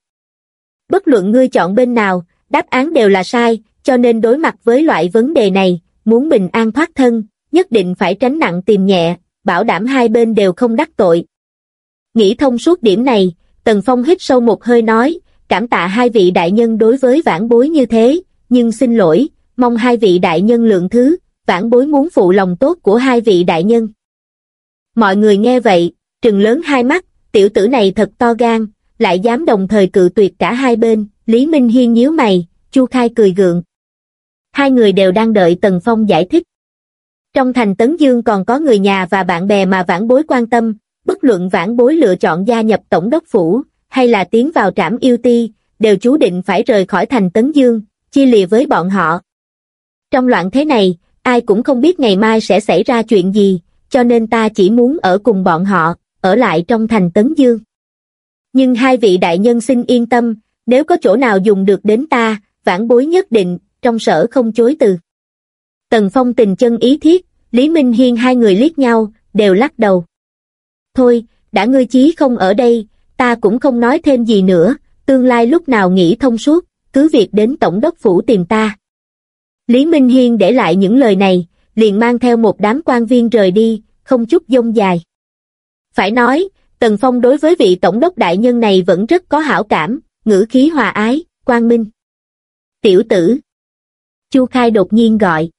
Bất luận ngươi chọn bên nào, đáp án đều là sai, cho nên đối mặt với loại vấn đề này, muốn bình an thoát thân, nhất định phải tránh nặng tìm nhẹ, bảo đảm hai bên đều không đắc tội. Nghĩ thông suốt điểm này, Tần Phong hít sâu một hơi nói, cảm tạ hai vị đại nhân đối với vãn bối như thế, nhưng xin lỗi, mong hai vị đại nhân lượng thứ, vãn bối muốn phụ lòng tốt của hai vị đại nhân. Mọi người nghe vậy, trừng lớn hai mắt, tiểu tử này thật to gan, lại dám đồng thời cự tuyệt cả hai bên. Lý Minh Hiên nhíu mày, Chu Khai cười gượng. Hai người đều đang đợi Tần Phong giải thích. Trong thành Tấn Dương còn có người nhà và bạn bè mà vãn bối quan tâm, bất luận vãn bối lựa chọn gia nhập tổng đốc phủ, hay là tiến vào trảm yêu ti, đều chú định phải rời khỏi thành Tấn Dương, chia lìa với bọn họ. Trong loạn thế này, ai cũng không biết ngày mai sẽ xảy ra chuyện gì, cho nên ta chỉ muốn ở cùng bọn họ, ở lại trong thành Tấn Dương. Nhưng hai vị đại nhân xin yên tâm, nếu có chỗ nào dùng được đến ta, vãn bối nhất định, trong sở không chối từ. Tần Phong tình chân ý thiết, Lý Minh Hiên hai người liếc nhau, đều lắc đầu. Thôi, đã ngươi chí không ở đây, ta cũng không nói thêm gì nữa, tương lai lúc nào nghĩ thông suốt, cứ việc đến tổng đốc phủ tìm ta. Lý Minh Hiên để lại những lời này, liền mang theo một đám quan viên rời đi, không chút dông dài. Phải nói, Tần Phong đối với vị tổng đốc đại nhân này vẫn rất có hảo cảm, ngữ khí hòa ái, quang minh. Tiểu tử! Chu Khai đột nhiên gọi.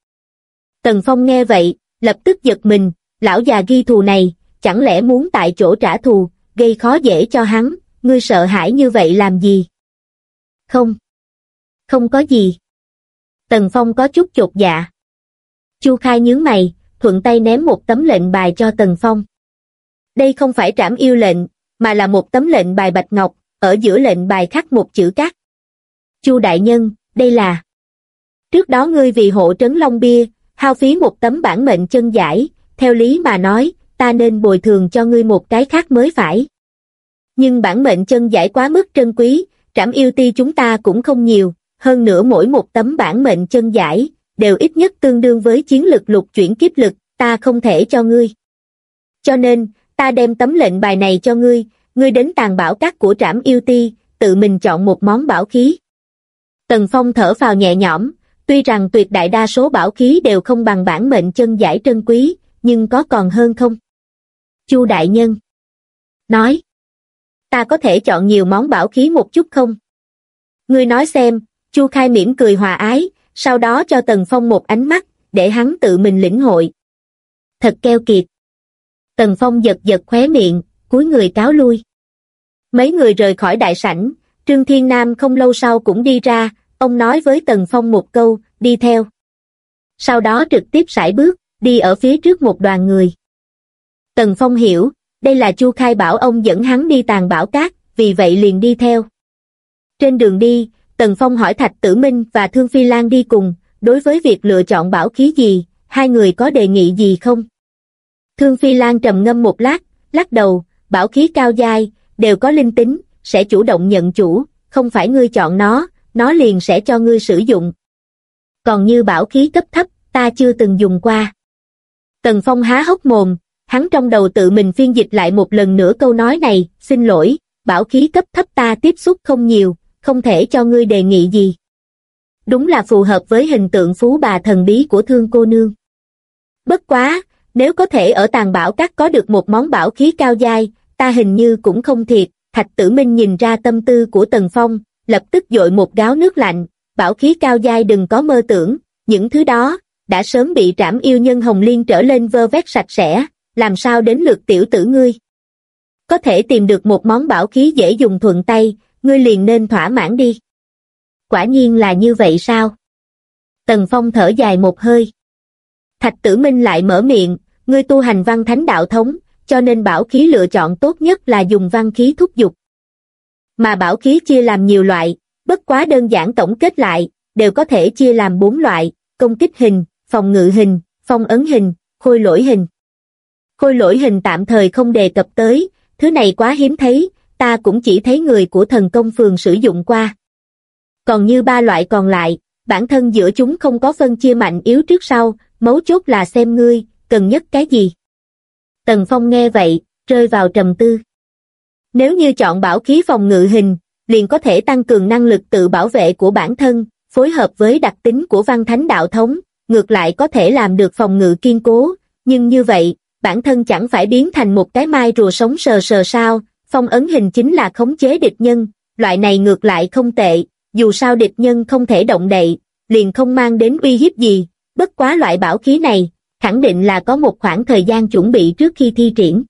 Tần Phong nghe vậy, lập tức giật mình, lão già ghi thù này, chẳng lẽ muốn tại chỗ trả thù, gây khó dễ cho hắn, ngươi sợ hãi như vậy làm gì? Không. Không có gì. Tần Phong có chút chột dạ. Chu Khai nhướng mày, thuận tay ném một tấm lệnh bài cho Tần Phong. Đây không phải trảm yêu lệnh, mà là một tấm lệnh bài bạch ngọc, ở giữa lệnh bài khắc một chữ Cát. Chu đại nhân, đây là... Trước đó ngươi vì hộ trấn Long Bia, hao phí một tấm bản mệnh chân giải, theo lý mà nói, ta nên bồi thường cho ngươi một cái khác mới phải. Nhưng bản mệnh chân giải quá mức trân quý, trảm yêu ti chúng ta cũng không nhiều, hơn nữa mỗi một tấm bản mệnh chân giải, đều ít nhất tương đương với chiến lực lục chuyển kiếp lực, ta không thể cho ngươi. Cho nên, ta đem tấm lệnh bài này cho ngươi, ngươi đến tàng bảo các của trảm yêu ti, tự mình chọn một món bảo khí. Tần Phong thở phào nhẹ nhõm, tuy rằng tuyệt đại đa số bảo khí đều không bằng bản mệnh chân giải trân quý, nhưng có còn hơn không? Chu đại nhân nói, ta có thể chọn nhiều món bảo khí một chút không? Ngươi nói xem. Chu Khai mỉm cười hòa ái, sau đó cho Tần Phong một ánh mắt, để hắn tự mình lĩnh hội. Thật keo kiệt. Tần Phong giật giật khóe miệng, cúi người cáo lui. Mấy người rời khỏi đại sảnh, Trương Thiên Nam không lâu sau cũng đi ra, Ông nói với Tần Phong một câu, đi theo. Sau đó trực tiếp sải bước, đi ở phía trước một đoàn người. Tần Phong hiểu, đây là Chu Khai bảo ông dẫn hắn đi Tàn Bảo Cát, vì vậy liền đi theo. Trên đường đi, Tần Phong hỏi Thạch Tử Minh và Thương Phi Lan đi cùng, đối với việc lựa chọn bảo khí gì, hai người có đề nghị gì không? Thương Phi Lan trầm ngâm một lát, lắc đầu, bảo khí cao giai, đều có linh tính, sẽ chủ động nhận chủ, không phải ngươi chọn nó liền sẽ cho ngươi sử dụng. Còn như bảo khí cấp thấp, ta chưa từng dùng qua. Tần Phong há hốc mồm, hắn trong đầu tự mình phiên dịch lại một lần nữa câu nói này, xin lỗi, bảo khí cấp thấp ta tiếp xúc không nhiều, không thể cho ngươi đề nghị gì. Đúng là phù hợp với hình tượng phú bà thần bí của Thương cô nương. Bất quá, nếu có thể ở Tàn Bảo Các có được một món bảo khí cao giai, ta hình như cũng không thiệt. Thạch Tử Minh nhìn ra tâm tư của Tần Phong, lập tức dội một gáo nước lạnh, bảo khí cao giai đừng có mơ tưởng, những thứ đó, đã sớm bị Trảm Yêu Nhân Hồng Liên trở lên vơ vét sạch sẽ, làm sao đến lượt tiểu tử ngươi. Có thể tìm được một món bảo khí dễ dùng thuận tay, ngươi liền nên thỏa mãn đi. Quả nhiên là như vậy sao? Tần Phong thở dài một hơi. Thạch Tử Minh lại mở miệng, ngươi tu hành văn thánh đạo thống, cho nên bảo khí lựa chọn tốt nhất là dùng văn khí thúc dục. Mà bảo khí chia làm nhiều loại, bất quá đơn giản tổng kết lại, đều có thể chia làm 4 loại, công kích hình, phòng ngự hình, phong ấn hình, khôi lỗi hình. Khôi lỗi hình tạm thời không đề cập tới, thứ này quá hiếm thấy, ta cũng chỉ thấy người của thần công phường sử dụng qua. Còn như 3 loại còn lại, bản thân giữa chúng không có phân chia mạnh yếu trước sau, mấu chốt là xem ngươi, cần nhất cái gì. Tần Phong nghe vậy, rơi vào trầm tư. Nếu như chọn bảo khí phòng ngự hình, liền có thể tăng cường năng lực tự bảo vệ của bản thân, phối hợp với đặc tính của văn thánh đạo thống, ngược lại có thể làm được phòng ngự kiên cố, nhưng như vậy, bản thân chẳng phải biến thành một cái mai rùa sống sờ sờ sao. Phong ấn hình chính là khống chế địch nhân, loại này ngược lại không tệ, dù sao địch nhân không thể động đậy, liền không mang đến uy hiếp gì, bất quá loại bảo khí này, khẳng định là có một khoảng thời gian chuẩn bị trước khi thi triển.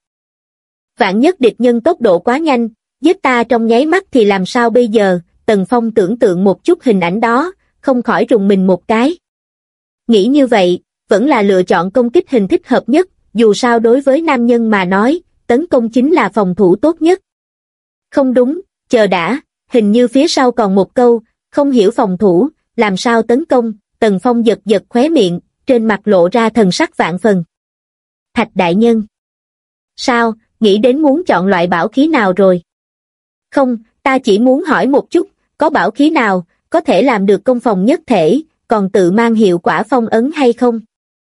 Vạn nhất địch nhân tốc độ quá nhanh, giết ta trong nháy mắt thì làm sao bây giờ? Tần Phong tưởng tượng một chút hình ảnh đó, không khỏi rùng mình một cái. Nghĩ như vậy, vẫn là lựa chọn công kích hình thích hợp nhất, dù sao đối với nam nhân mà nói, tấn công chính là phòng thủ tốt nhất. Không đúng, chờ đã, hình như phía sau còn một câu, không hiểu phòng thủ, làm sao tấn công. Tần Phong giật giật khóe miệng, trên mặt lộ ra thần sắc vạn phần. Thạch đại nhân. Sao, nghĩ đến muốn chọn loại bảo khí nào rồi? Không, ta chỉ muốn hỏi một chút, có bảo khí nào, có thể làm được công phòng nhất thể, còn tự mang hiệu quả phong ấn hay không?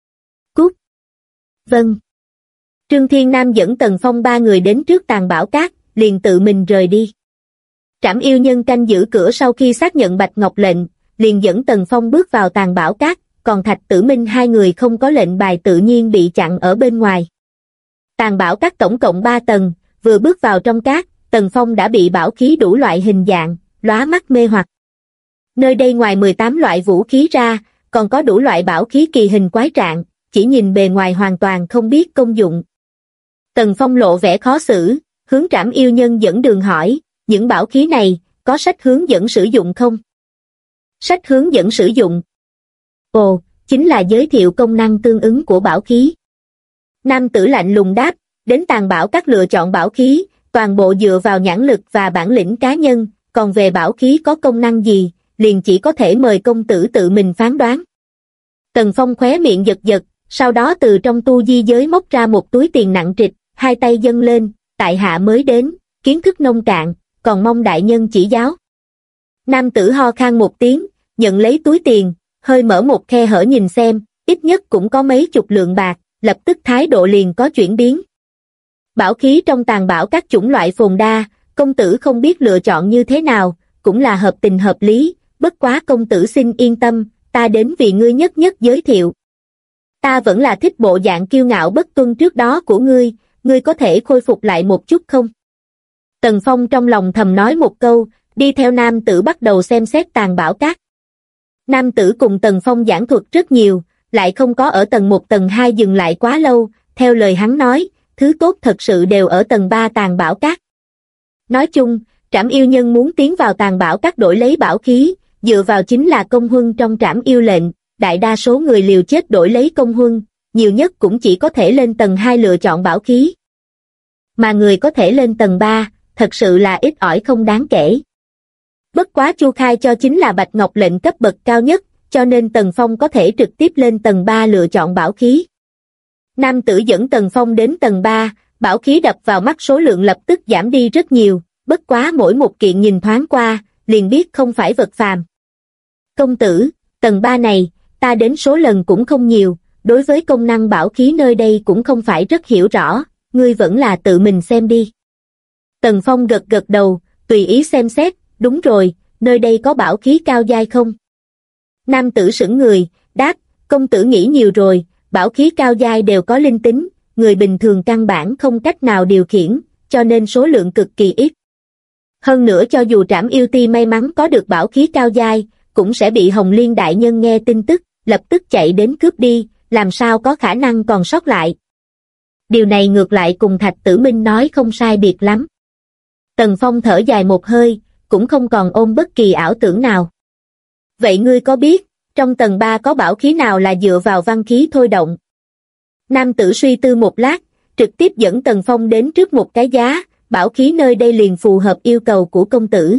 Cút. Vâng. Trương Thiên Nam dẫn Tần Phong 3 người đến trước Tàn Bảo Cát, liền tự mình rời đi. Trảm Yêu Nhân canh giữ cửa sau khi xác nhận Bạch Ngọc lệnh, liền dẫn Tần Phong bước vào Tàn Bảo Cát, còn Thạch Tử Minh 2 người không có lệnh bài tự nhiên bị chặn ở bên ngoài. Tàn Bảo Cát tổng cộng 3 tầng, vừa bước vào trong cát, Tần Phong đã bị bảo khí đủ loại hình dạng, lóa mắt mê hoặc. Nơi đây ngoài 18 loại vũ khí ra, còn có đủ loại bảo khí kỳ hình quái trạng, chỉ nhìn bề ngoài hoàn toàn không biết công dụng. Tần Phong lộ vẻ khó xử, hướng Trảm Yêu Nhân dẫn đường hỏi, những bảo khí này, có sách hướng dẫn sử dụng không? Sách hướng dẫn sử dụng? Ồ, chính là giới thiệu công năng tương ứng của bảo khí. Nam tử lạnh lùng đáp, đến Tàn Bảo Các lựa chọn bảo khí, toàn bộ dựa vào nhãn lực và bản lĩnh cá nhân, còn về bảo khí có công năng gì, liền chỉ có thể mời công tử tự mình phán đoán. Tần Phong khóe miệng giật giật, sau đó từ trong tu di giới móc ra một túi tiền nặng trịch, hai tay dâng lên, tại hạ mới đến, kiến thức nông cạn, còn mong đại nhân chỉ giáo. Nam tử ho khan một tiếng, nhận lấy túi tiền, hơi mở một khe hở nhìn xem, ít nhất cũng có mấy chục lượng bạc, lập tức thái độ liền có chuyển biến. Bảo khí trong Tàn Bảo các chủng loại phồn đa, công tử không biết lựa chọn như thế nào, cũng là hợp tình hợp lý, bất quá công tử xin yên tâm, ta đến vì ngươi nhất nhất giới thiệu. Ta vẫn là thích bộ dạng kiêu ngạo bất tuân trước đó của ngươi có thể khôi phục lại một chút không? Tần Phong trong lòng thầm nói một câu, đi theo nam tử bắt đầu xem xét Tàn Bảo Các. Nam tử cùng Tần Phong giảng thuật rất nhiều, lại không có ở tầng 1 tầng 2 dừng lại quá lâu, theo lời hắn nói, thứ tốt thật sự đều ở tầng 3 Tàn Bảo Các. Nói chung, Trảm Yêu Nhân muốn tiến vào Tàn Bảo Các đổi lấy bảo khí, dựa vào chính là công huân trong trảm yêu lệnh, đại đa số người liều chết đổi lấy công huân, nhiều nhất cũng chỉ có thể lên tầng 2 lựa chọn bảo khí. Mà người có thể lên tầng 3, thật sự là ít ỏi không đáng kể. Bất quá Chu Khai cho chính là Bạch Ngọc lệnh cấp bậc cao nhất, cho nên Tần Phong có thể trực tiếp lên tầng 3 lựa chọn bảo khí. Nam tử dẫn Tần Phong đến tầng 3, bảo khí đập vào mắt số lượng lập tức giảm đi rất nhiều, bất quá mỗi một kiện nhìn thoáng qua, liền biết không phải vật phàm. Công tử, tầng 3 này, ta đến số lần cũng không nhiều, đối với công năng bảo khí nơi đây cũng không phải rất hiểu rõ, ngươi vẫn là tự mình xem đi. Tần Phong gật gật đầu, tùy ý xem xét, đúng rồi, nơi đây có bảo khí cao giai không? Nam tử sững người, đáp, công tử nghĩ nhiều rồi, bảo khí cao giai đều có linh tính, người bình thường căn bản không cách nào điều khiển, cho nên số lượng cực kỳ ít. Hơn nữa cho dù Trảm Yêu Ti may mắn có được bảo khí cao giai, cũng sẽ bị Hồng Liên đại nhân nghe tin tức, lập tức chạy đến cướp đi, làm sao có khả năng còn sót lại. Điều này ngược lại cùng Thạch Tử Minh nói không sai biệt lắm. Tần Phong thở dài một hơi, cũng không còn ôm bất kỳ ảo tưởng nào. Vậy ngươi có biết, trong tầng 3 có bảo khí nào là dựa vào văn khí thôi động? Nam tử suy tư một lát, trực tiếp dẫn Tần Phong đến trước một cái giá, bảo khí nơi đây liền phù hợp yêu cầu của công tử.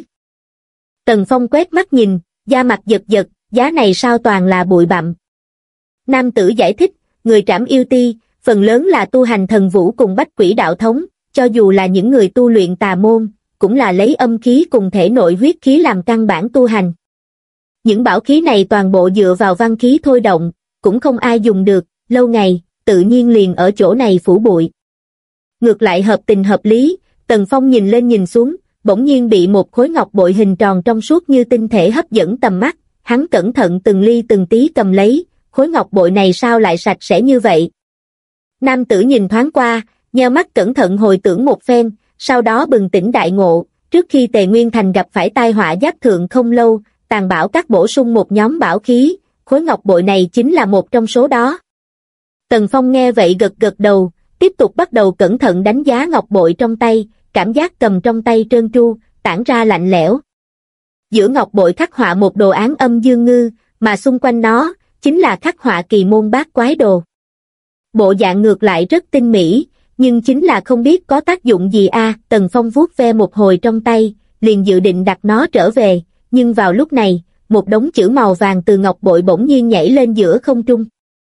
Tần Phong quét mắt nhìn, da mặt giật giật, giá này sao toàn là bụi bặm. Nam tử giải thích, người Trảm Yêu Ti, phần lớn là tu hành thần vũ cùng bách quỷ đạo thống, cho dù là những người tu luyện tà môn, cũng là lấy âm khí cùng thể nội huyết khí làm căn bản tu hành. Những bảo khí này toàn bộ dựa vào văn khí thôi động, cũng không ai dùng được, lâu ngày, tự nhiên liền ở chỗ này phủ bụi. Ngược lại hợp tình hợp lý, Tần Phong nhìn lên nhìn xuống, bỗng nhiên bị một khối ngọc bội hình tròn trong suốt như tinh thể hấp dẫn tầm mắt, hắn cẩn thận từng ly từng tí cầm lấy, khối ngọc bội này sao lại sạch sẽ như vậy? Nam tử nhìn thoáng qua, nheo mắt cẩn thận hồi tưởng một phen, sau đó bừng tỉnh đại ngộ, trước khi Tề Nguyên Thành gặp phải tai họa giáp thượng không lâu, Tàn Bảo Các bổ sung một nhóm bảo khí, khối ngọc bội này chính là một trong số đó. Tần Phong nghe vậy gật gật đầu, tiếp tục bắt đầu cẩn thận đánh giá ngọc bội trong tay, cảm giác cầm trong tay trơn tru, tản ra lạnh lẽo. Giữa ngọc bội khắc họa một đồ án âm dương ngư, mà xung quanh nó, chính là khắc họa kỳ môn bát quái đồ. Bộ dạng ngược lại rất tinh mỹ, nhưng chính là không biết có tác dụng gì a. Tần Phong vuốt ve một hồi trong tay, liền dự định đặt nó trở về, nhưng vào lúc này, một đống chữ màu vàng từ ngọc bội bỗng nhiên nhảy lên giữa không trung.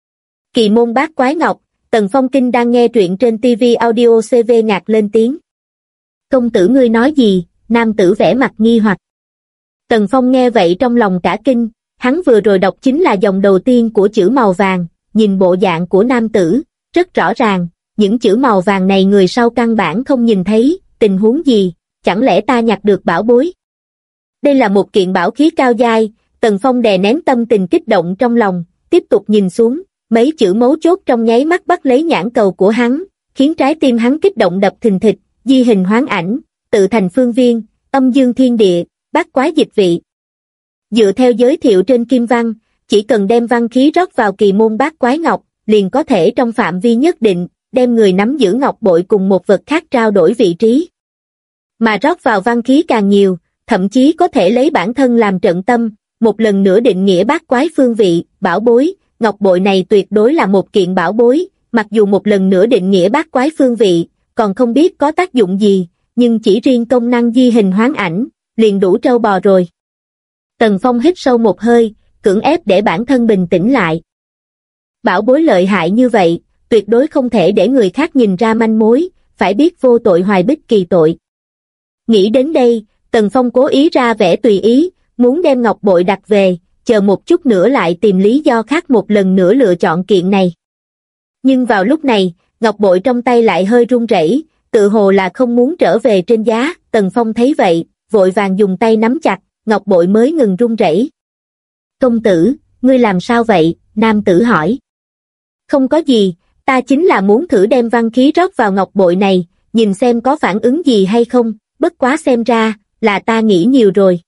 Kỳ môn bát quái ngọc, Tần Phong Kinh đang nghe truyện trên TV Audio CV ngạc lên tiếng. Công tử ngươi nói gì? Nam tử vẻ mặt nghi hoặc. Tần Phong nghe vậy trong lòng cả kinh, hắn vừa rồi đọc chính là dòng đầu tiên của chữ màu vàng, nhìn bộ dạng của nam tử, rất rõ ràng, những chữ màu vàng này người sau căn bản không nhìn thấy, tình huống gì, chẳng lẽ ta nhặt được bảo bối? Đây là một kiện bảo khí cao giai, Tần Phong đè nén tâm tình kích động trong lòng, tiếp tục nhìn xuống, mấy chữ mấu chốt trong nháy mắt bắt lấy nhãn cầu của hắn, khiến trái tim hắn kích động đập thình thịch, di hình hoán ảnh, tự thành phương viên, âm dương thiên địa, bát quái dịch vị. Dựa theo giới thiệu trên kim văn, chỉ cần đem văn khí rót vào kỳ môn bát quái ngọc, liền có thể trong phạm vi nhất định, đem người nắm giữ ngọc bội cùng một vật khác trao đổi vị trí. Mà rót vào văn khí càng nhiều, thậm chí có thể lấy bản thân làm trận tâm, một lần nữa định nghĩa bát quái phương vị, bảo bối, ngọc bội này tuyệt đối là một kiện bảo bối, mặc dù một lần nữa định nghĩa bát quái phương vị, còn không biết có tác dụng gì, nhưng chỉ riêng công năng di hình hoán ảnh, liền đủ trâu bò rồi. Tần Phong hít sâu một hơi, cưỡng ép để bản thân bình tĩnh lại. Bảo bối lợi hại như vậy, tuyệt đối không thể để người khác nhìn ra manh mối, phải biết vô tội hoài bích kỳ tội. Nghĩ đến đây, Tần Phong cố ý ra vẻ tùy ý, muốn đem ngọc bội đặt về, chờ một chút nữa lại tìm lý do khác một lần nữa lựa chọn kiện này. Nhưng vào lúc này, ngọc bội trong tay lại hơi run rẩy, tự hồ là không muốn trở về trên giá. Tần Phong thấy vậy, vội vàng dùng tay nắm chặt, ngọc bội mới ngừng run rẩy. Công tử, ngươi làm sao vậy? Nam tử hỏi. Không có gì, ta chính là muốn thử đem văn khí rót vào ngọc bội này, nhìn xem có phản ứng gì hay không, bất quá xem ra, là ta nghĩ nhiều rồi.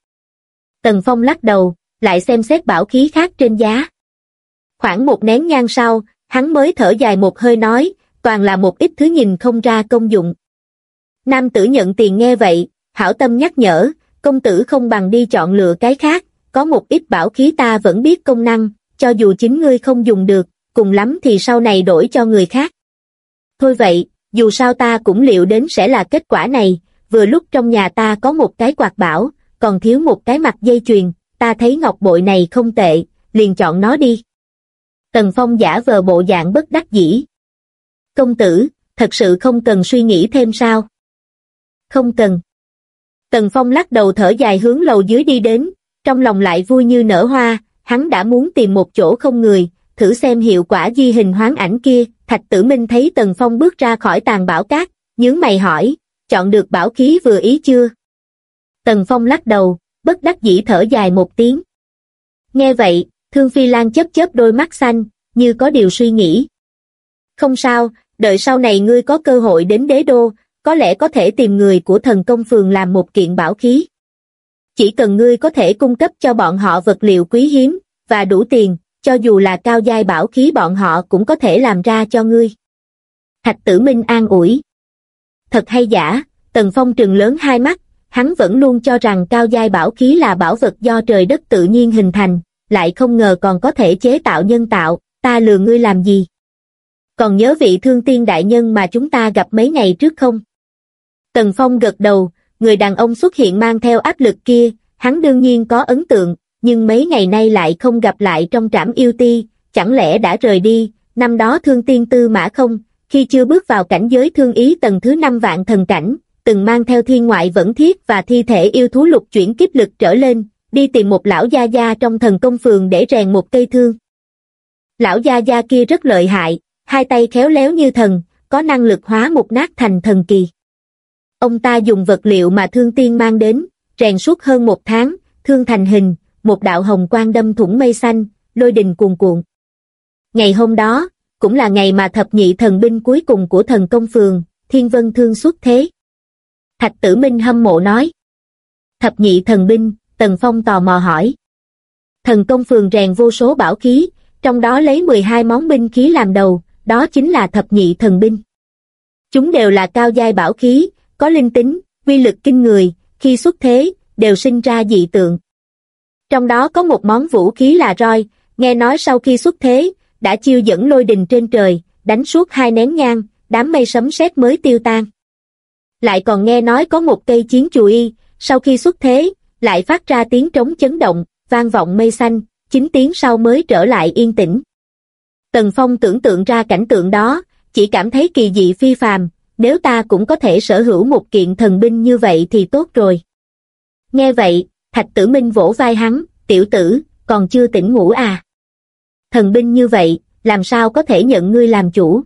Tần Phong lắc đầu, lại xem xét bảo khí khác trên giá. Khoảng một nén nhang sau, hắn mới thở dài một hơi nói, toàn là một ít thứ nhìn không ra công dụng. Nam tử nhận tiền nghe vậy, hảo tâm nhắc nhở, công tử không bằng đi chọn lựa cái khác, có một ít bảo khí ta vẫn biết công năng, cho dù chính ngươi không dùng được, cùng lắm thì sau này đổi cho người khác. Thôi vậy, dù sao ta cũng liệu đến sẽ là kết quả này, vừa lúc trong nhà ta có một cái quạt bảo, còn thiếu một cái mặt dây chuyền, ta thấy ngọc bội này không tệ, liền chọn nó đi. Tần Phong giả vờ bộ dạng bất đắc dĩ. Công tử, thật sự không cần suy nghĩ thêm sao? Không cần. Tần Phong lắc đầu thở dài hướng lầu dưới đi đến, trong lòng lại vui như nở hoa, hắn đã muốn tìm một chỗ không người, thử xem hiệu quả di hình hoán ảnh kia. Thạch Tử Minh thấy Tần Phong bước ra khỏi tàn bảo cát, nhướng mày hỏi, chọn được bảo khí vừa ý chưa? Tần Phong lắc đầu, bất đắc dĩ thở dài một tiếng. Nghe vậy, Thương Phi Lan chớp chớp đôi mắt xanh, như có điều suy nghĩ. Không sao, đợi sau này ngươi có cơ hội đến đế đô, có lẽ có thể tìm người của thần công phường làm một kiện bảo khí. Chỉ cần ngươi có thể cung cấp cho bọn họ vật liệu quý hiếm, và đủ tiền, cho dù là cao giai bảo khí bọn họ cũng có thể làm ra cho ngươi. Thạch Tử Minh an ủi. Thật hay giả? Tần Phong trừng lớn hai mắt, hắn vẫn luôn cho rằng cao giai bảo khí là bảo vật do trời đất tự nhiên hình thành, lại không ngờ còn có thể chế tạo nhân tạo, ta lừa ngươi làm gì? Còn nhớ vị Thương Tiên đại nhân mà chúng ta gặp mấy ngày trước không? Tần Phong gật đầu, người đàn ông xuất hiện mang theo áp lực kia, hắn đương nhiên có ấn tượng, nhưng mấy ngày nay lại không gặp lại trong Trảm Yêu Ti, chẳng lẽ đã rời đi? Năm đó Thương Tiên Tư Mã Không, khi chưa bước vào cảnh giới thương ý tầng thứ 5 vạn thần cảnh, từng mang theo thiên ngoại vẫn thiết và thi thể yêu thú lục chuyển kiếp lực trở lên, đi tìm một lão gia gia trong thần công phường để rèn một cây thương. Lão gia gia kia rất lợi hại, hai tay khéo léo như thần, có năng lực hóa mục nát thành thần kỳ. Ông ta dùng vật liệu mà Thương Tiên mang đến, rèn suốt hơn một tháng, thương thành hình, một đạo hồng quang đâm thủng mây xanh, lôi đình cuồn cuộn. Ngày hôm đó, cũng là ngày mà thập nhị thần binh cuối cùng của thần công phường, Thiên Vân Thương xuất thế. Thạch Tử Minh hâm mộ nói. Thập nhị thần binh, Tần Phong tò mò hỏi. Thần công phường rèn vô số bảo khí, trong đó lấy 12 món binh khí làm đầu, đó chính là thập nhị thần binh. Chúng đều là cao giai bảo khí, có linh tính, uy lực kinh người, khi xuất thế, đều sinh ra dị tượng. Trong đó có một món vũ khí là roi, nghe nói sau khi xuất thế, đã chiêu dẫn lôi đình trên trời, đánh suốt 2 nén nhang, đám mây sấm sét mới tiêu tan. Lại còn nghe nói có một cây chiến chùy, sau khi xuất thế, lại phát ra tiếng trống chấn động, vang vọng mây xanh, 9 tiếng sau mới trở lại yên tĩnh. Tần Phong tưởng tượng ra cảnh tượng đó, chỉ cảm thấy kỳ dị phi phàm, nếu ta cũng có thể sở hữu một kiện thần binh như vậy thì tốt rồi. Nghe vậy, Thạch Tử Minh vỗ vai hắn, tiểu tử, còn chưa tỉnh ngủ à? Thần binh như vậy, làm sao có thể nhận ngươi làm chủ?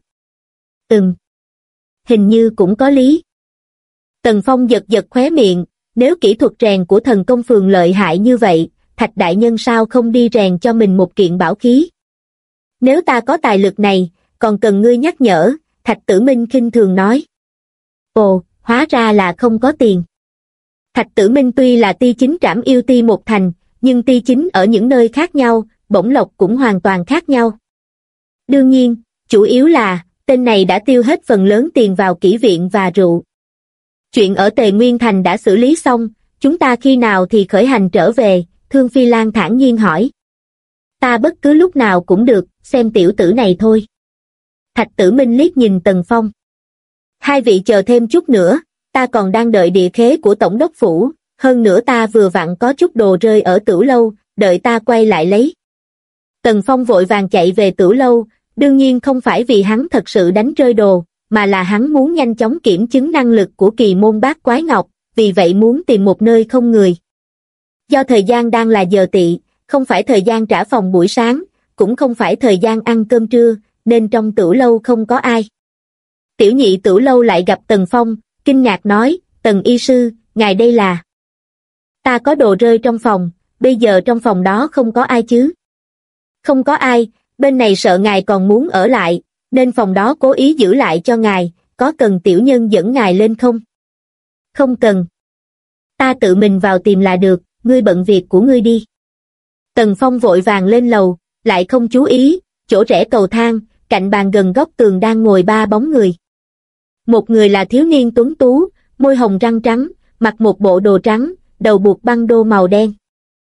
Hình như cũng có lý. Tần Phong giật giật khóe miệng, nếu kỹ thuật rèn của thần công phường lợi hại như vậy, Thạch đại nhân sao không đi rèn cho mình một kiện bảo khí? Nếu ta có tài lực này, còn cần ngươi nhắc nhở, Thạch Tử Minh khinh thường nói. Ồ, hóa ra là không có tiền. Thạch Tử Minh tuy là ti chính Trảm Yêu Ti một thành, nhưng ti chính ở những nơi khác nhau, bổng lộc cũng hoàn toàn khác nhau. Đương nhiên, chủ yếu là, tên này đã tiêu hết phần lớn tiền vào kỹ viện và rượu. Chuyện ở Tề Nguyên Thành đã xử lý xong, chúng ta khi nào thì khởi hành trở về, Thương Phi Lan thản nhiên hỏi. Ta bất cứ lúc nào cũng được, xem tiểu tử này thôi. Thạch Tử Minh liếc nhìn Tần Phong. Hai vị chờ thêm chút nữa, ta còn đang đợi địa khế của tổng đốc phủ, hơn nữa ta vừa vặn có chút đồ rơi ở Tửu lâu, đợi ta quay lại lấy. Tần Phong vội vàng chạy về Tửu lâu, đương nhiên không phải vì hắn thật sự đánh rơi đồ, mà là hắn muốn nhanh chóng kiểm chứng năng lực của kỳ môn bát quái ngọc, vì vậy muốn tìm một nơi không người. Do thời gian đang là giờ tỵ, không phải thời gian trả phòng buổi sáng, cũng không phải thời gian ăn cơm trưa, nên trong Tửu lâu không có ai. Tiểu nhị Tửu lâu lại gặp Tần Phong, kinh ngạc nói, Tần y sư, ngài đây là... Ta có đồ rơi trong phòng, bây giờ trong phòng đó không có ai chứ? Không có ai, bên này sợ ngài còn muốn ở lại, nên phòng đó cố ý giữ lại cho ngài, có cần tiểu nhân dẫn ngài lên không? Không cần. Ta tự mình vào tìm là được, ngươi bận việc của ngươi đi. Tần Phong vội vàng lên lầu, lại không chú ý, chỗ rẽ cầu thang, cạnh bàn gần góc tường đang ngồi 3 bóng người. Một người là thiếu niên tuấn tú, môi hồng răng trắng, mặc một bộ đồ trắng, đầu buộc băng đô màu đen.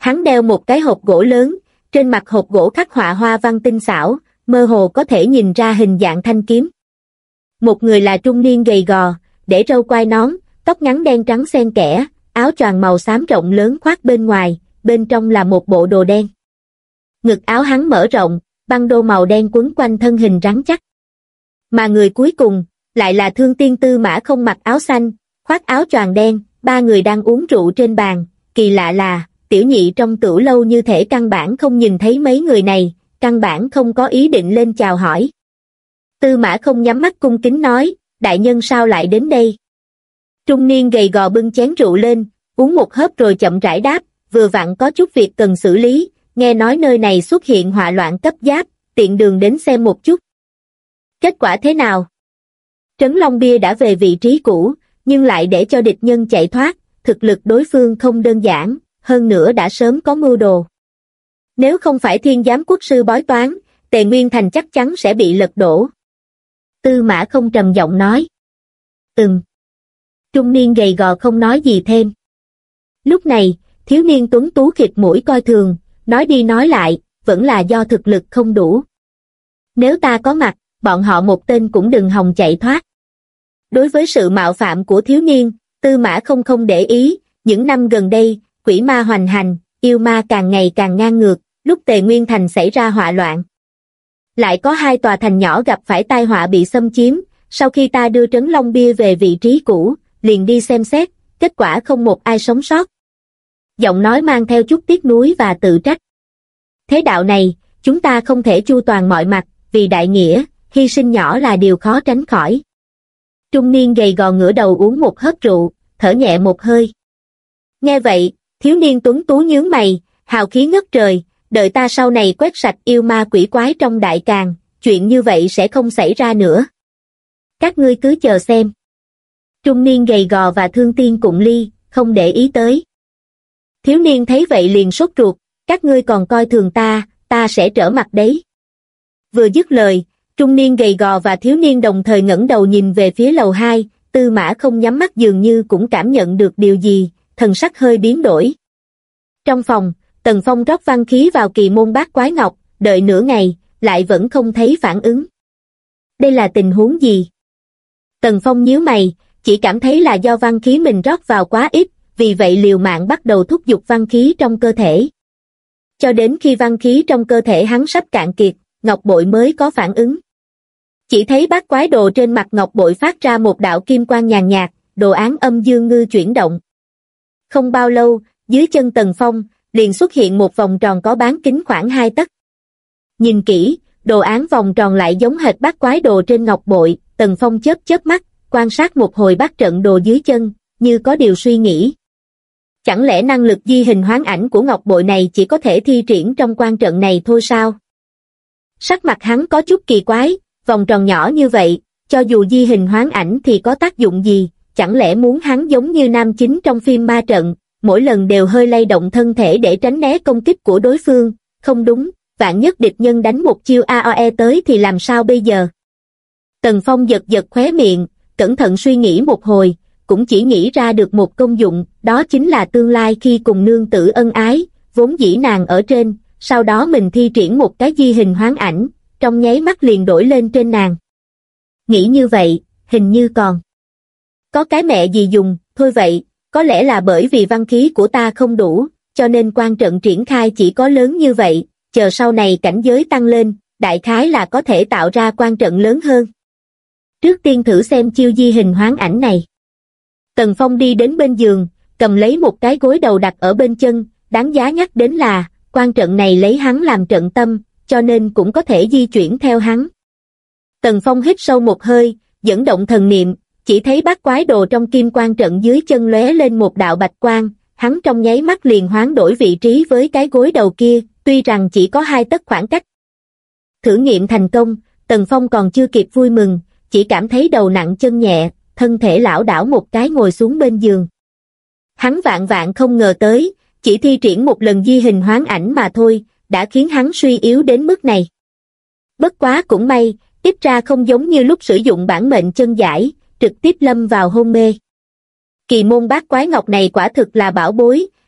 Hắn đeo một cái hộp gỗ lớn, trên mặt hộp gỗ khắc họa hoa văn tinh xảo, mơ hồ có thể nhìn ra hình dạng thanh kiếm. Một người là trung niên gầy gò, để râu quai nón, tóc ngắn đen trắng xen kẽ, áo choàng màu xám rộng lớn khoác bên ngoài, bên trong là một bộ đồ đen. Ngực áo hắn mở rộng, băng đô màu đen quấn quanh thân hình rắn chắc. Mà người cuối cùng, lại là Thương Tiên Tư Mã Không mặc áo xanh, khoác áo choàng đen, ba người đang uống rượu trên bàn, kỳ lạ là, tiểu nhị trong tửu lâu như thể căn bản không nhìn thấy mấy người này, căn bản không có ý định lên chào hỏi. Tư Mã Không nhắm mắt cung kính nói, đại nhân sao lại đến đây? Trung niên gầy gò bưng chén rượu lên, uống một hớp rồi chậm rãi đáp, vừa vặn có chút việc cần xử lý, nghe nói nơi này xuất hiện họa loạn cấp giáp, tiện đường đến xem một chút. Kết quả thế nào? Trấn Long Bia đã về vị trí cũ, nhưng lại để cho địch nhân chạy thoát, thực lực đối phương không đơn giản, hơn nữa đã sớm có mưu đồ. Nếu không phải Thiên Giám quốc sư bói toán, Tề Nguyên Thành chắc chắn sẽ bị lật đổ. Tư Mã Không trầm giọng nói. Trung niên gầy gò không nói gì thêm. Lúc này, thiếu niên tuấn tú khịt mũi coi thường, nói đi nói lại, vẫn là do thực lực không đủ. Nếu ta có mặt, bọn họ một tên cũng đừng hòng chạy thoát. Đối với sự mạo phạm của thiếu niên, Tư Mã không để ý, những năm gần đây, quỷ ma hoành hành, yêu ma càng ngày càng ngang ngược, lúc Tề Nguyên Thành xảy ra họa loạn. Lại có hai tòa thành nhỏ gặp phải tai họa bị xâm chiếm, sau khi ta đưa Trấn Long Bia về vị trí cũ, liền đi xem xét, kết quả không một ai sống sót. Giọng nói mang theo chút tiếc nuối và tự trách. Thế đạo này, chúng ta không thể chu toàn mọi mặt, vì đại nghĩa, hy sinh nhỏ là điều khó tránh khỏi. Trung niên gầy gò ngửa đầu uống một hớp rượu, thở nhẹ một hơi. Nghe vậy, thiếu niên tuấn tú nhướng mày, hào khí ngất trời, đợi ta sau này quét sạch yêu ma quỷ quái trong đại càn, chuyện như vậy sẽ không xảy ra nữa. Các ngươi cứ chờ xem. Trung niên gầy gò và Thương Tiên Cụng Ly, không để ý tới. Thiếu niên thấy vậy liền sốt ruột, các ngươi còn coi thường ta sẽ trở mặt đấy. Vừa dứt lời, trung niên gầy gò và thiếu niên đồng thời ngẩng đầu nhìn về phía lầu 2, Tư Mã Không nhắm mắt dường như cũng cảm nhận được điều gì, thần sắc hơi biến đổi. Trong phòng, Tần Phong rót văn khí vào kỳ môn bát quái ngọc, đợi nửa ngày, lại vẫn không thấy phản ứng. Đây là tình huống gì? Tần Phong nhíu mày, chỉ cảm thấy là do văn khí mình rót vào quá ít, vì vậy liều mạng bắt đầu thúc giục văn khí trong cơ thể. Cho đến khi văn khí trong cơ thể hắn sắp cạn kiệt, ngọc bội mới có phản ứng. Chỉ thấy bát quái đồ trên mặt ngọc bội phát ra một đạo kim quang nhàn nhạt, đồ án âm dương ngư chuyển động. Không bao lâu, dưới chân Tần Phong, liền xuất hiện một vòng tròn có bán kính khoảng 2 tấc. Nhìn kỹ, đồ án vòng tròn lại giống hệt bát quái đồ trên ngọc bội, Tần Phong chớp chớp mắt, quan sát một hồi bát trận đồ dưới chân, như có điều suy nghĩ. Chẳng lẽ năng lực di hình hoán ảnh của ngọc bội này chỉ có thể thi triển trong quan trận này thôi sao? Sắc mặt hắn có chút kỳ quái, vòng tròn nhỏ như vậy, cho dù di hình hoán ảnh thì có tác dụng gì, chẳng lẽ muốn hắn giống như nam chính trong phim ma trận, mỗi lần đều hơi lay động thân thể để tránh né công kích của đối phương, không đúng, vạn nhất địch nhân đánh một chiêu AOE tới thì làm sao bây giờ? Tần Phong giật giật khóe miệng, cẩn thận suy nghĩ một hồi, cũng chỉ nghĩ ra được một công dụng, đó chính là tương lai khi cùng nương tử ân ái, vốn dĩ nàng ở trên, sau đó mình thi triển một cái di hình hoán ảnh, trong nháy mắt liền đổi lên trên nàng. Nghĩ như vậy, hình như còn có cái mẹ gì dùng, thôi vậy, có lẽ là bởi vì văn khí của ta không đủ, cho nên quan trận triển khai chỉ có lớn như vậy, chờ sau này cảnh giới tăng lên, đại khái là có thể tạo ra quan trận lớn hơn. Trước tiên thử xem chiêu di hình hoán ảnh này. Tần Phong đi đến bên giường, cầm lấy một cái gối đầu đặt ở bên chân, đáng giá nhắc đến là, quan trận này lấy hắn làm trận tâm, cho nên cũng có thể di chuyển theo hắn. Tần Phong hít sâu một hơi, dẫn động thần niệm, chỉ thấy bát quái đồ trong kim quan trận dưới chân lóe lên một đạo bạch quang, hắn trong nháy mắt liền hoán đổi vị trí với cái gối đầu kia, tuy rằng chỉ có 2 tấc khoảng cách. Thử nghiệm thành công, Tần Phong còn chưa kịp vui mừng, chỉ cảm thấy đầu nặng chân nhẹ, thân thể lảo đảo một cái ngồi xuống bên giường. Hắn vạn không ngờ tới, chỉ thi triển một lần di hình hoán ảnh mà thôi, đã khiến hắn suy yếu đến mức này. Bất quá cũng may, ít ra không giống như lúc sử dụng bản mệnh chân giải, trực tiếp lâm vào hôn mê. Kỳ môn bát quái ngọc này quả thực là bảo bối,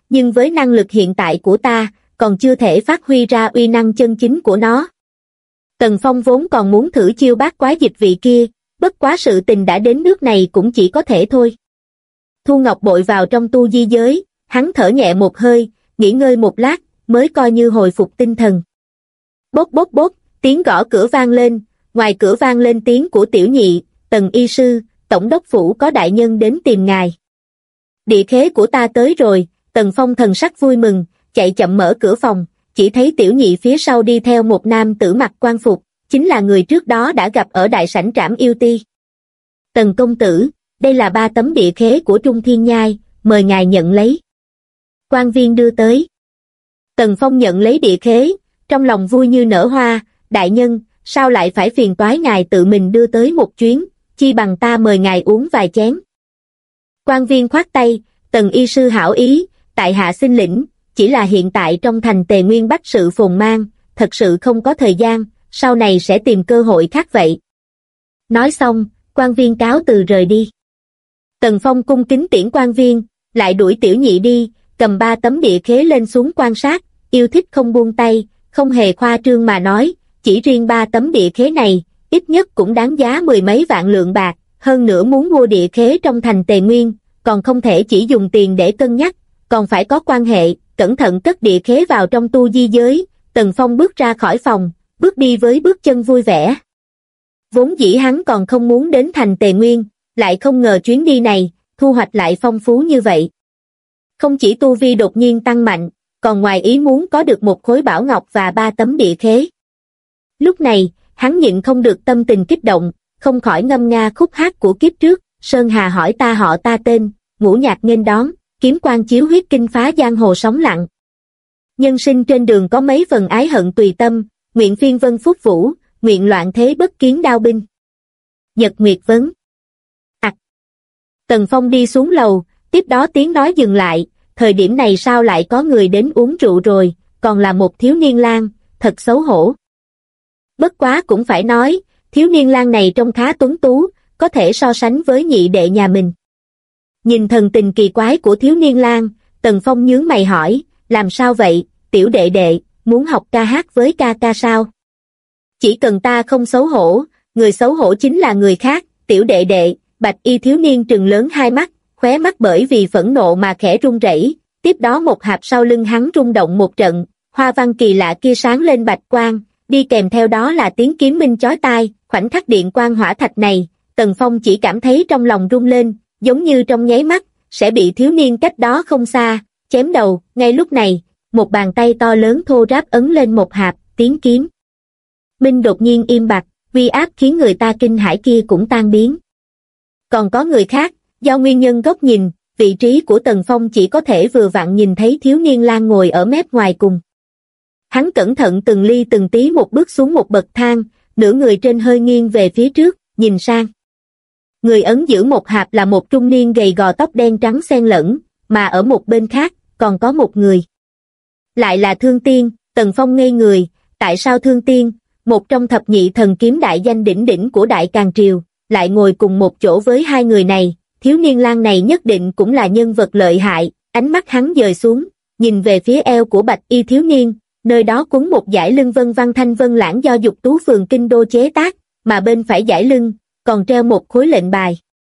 nhưng với năng lực hiện tại của ta, còn chưa thể phát huy ra uy năng chân chính của nó. Tần Phong vốn còn muốn thử chiêu bát quái dịch vị kia, bất quá sự tình đã đến nước này cũng chỉ có thể thôi. Thu Ngọc bội vào trong tu di giới, hắn thở nhẹ một hơi, nghỉ ngơi một lát, mới coi như hồi phục tinh thần. Bốp bốp bốp, tiếng gõ cửa vang lên, ngoài cửa vang lên tiếng của tiểu nhị, Tần y sư, tổng đốc phủ có đại nhân đến tìm ngài. Địa khế của ta tới rồi, Tần Phong thần sắc vui mừng, chạy chậm mở cửa phòng, chỉ thấy tiểu nhị phía sau đi theo một nam tử mặc quan phục, chính là người trước đó đã gặp ở đại sảnh Trảm Yêu Ti. Tần công tử, đây là 3 tấm địa khế của Trung Thiên Nhai, mời ngài nhận lấy. Quan viên đưa tới. Tần Phong nhận lấy địa khế, trong lòng vui như nở hoa, đại nhân, sao lại phải phiền toái ngài tự mình đưa tới một chuyến, chi bằng ta mời ngài uống vài chén. Quan viên khoát tay, Tần y sư hảo ý, tại hạ xin lĩnh, chỉ là hiện tại trong thành Tề Nguyên bách sự phồn mang, thật sự không có thời gian, sau này sẽ tìm cơ hội khác vậy. Nói xong, quan viên cáo từ rời đi. Tần Phong cung kính tiễn quan viên, lại đuổi tiểu nhị đi, cầm 3 tấm địa khế lên xuống quan sát, yêu thích không buông tay, không hề khoa trương mà nói, chỉ riêng 3 tấm địa khế này, ít nhất cũng đáng giá 10 mấy vạn lượng bạc, hơn nữa muốn mua địa khế trong thành Tề Nguyên, còn không thể chỉ dùng tiền để cân nhắc, còn phải có quan hệ, cẩn thận cất địa khế vào trong tu di giới. Tần Phong bước ra khỏi phòng, bước đi với bước chân vui vẻ. Vốn dĩ hắn còn không muốn đến thành Tề Nguyên, lại không ngờ chuyến đi này, thu hoạch lại phong phú như vậy. Không chỉ tu vi đột nhiên tăng mạnh, còn ngoài ý muốn có được một khối bảo ngọc và 3 tấm địa khế. Lúc này, hắn nhịn không được tâm tình kích động, không khỏi ngâm nga khúc hát của kiếp trước, Sơn Hà hỏi ta họ ta tên, ngũ nhạc nghênh đón, kiếm quan chiếu huyết kinh phá giang hồ sóng lặng. Nhân sinh trên đường có mấy phần ái hận tùy tâm, nguyện phiên vân phúc vũ, nguyện loạn thế bất kiến đao binh. Nhật Nguyệt vấn. Tần Phong đi xuống lầu, tiếp đó tiếng nói dừng lại, thời điểm này sao lại có người đến uống rượu rồi, còn là một thiếu niên lang, thật xấu hổ. Bất quá cũng phải nói, thiếu niên lang này trông khá tuấn tú, có thể so sánh với nhị đệ nhà mình. Nhìn thần tình kỳ quái của thiếu niên lang, Tần Phong nhướng mày hỏi, làm sao vậy, tiểu đệ đệ, muốn học ca hát với ca ca sao? Chỉ cần ta không xấu hổ, người xấu hổ chính là người khác, tiểu đệ đệ. Bạch y thiếu niên trừng lớn hai mắt, khóe mắt bởi vì phẫn nộ mà khẽ run rẩy. Tiếp đó một hạp sau lưng hắn rung động một trận, hoa văn kỳ lạ kia sáng lên bạch quang, đi kèm theo đó là tiếng kiếm minh chói tai. Khoảnh khắc điện quang hỏa thạch này, Tần Phong chỉ cảm thấy trong lòng rung lên, giống như trong nháy mắt sẽ bị thiếu niên cách đó không xa chém đầu. Ngay lúc này, một bàn tay to lớn thô ráp ấn lên một hạp, tiếng kiếm minh đột nhiên im bặt, uy áp khiến người ta kinh hãi kia cũng tan biến. Còn có người khác, do nguyên nhân góc nhìn, vị trí của Tần Phong chỉ có thể vừa vặn nhìn thấy thiếu niên lang ngồi ở mép ngoài cùng. Hắn cẩn thận từng ly từng tí một bước xuống một bậc thang, nửa người trên hơi nghiêng về phía trước, nhìn sang. Người ấn giữ một hạp là một trung niên gầy gò tóc đen trắng xen lẫn, mà ở một bên khác, còn có một người. Lại là Thương Tiên. Tần Phong ngây người, tại sao Thương Tiên, một trong thập nhị thần kiếm đại danh đỉnh đỉnh của Đại Càn Triều, lại ngồi cùng một chỗ với hai người này? Thiếu niên lang này nhất định cũng là nhân vật lợi hại. Ánh mắt hắn dời xuống, nhìn về phía eo của bạch y thiếu niên, nơi đó quấn một dải lưng vân văn thanh vân lãng do Dục Tú phường kinh đô chế tác, mà bên phải dải lưng còn treo một khối lệnh bài.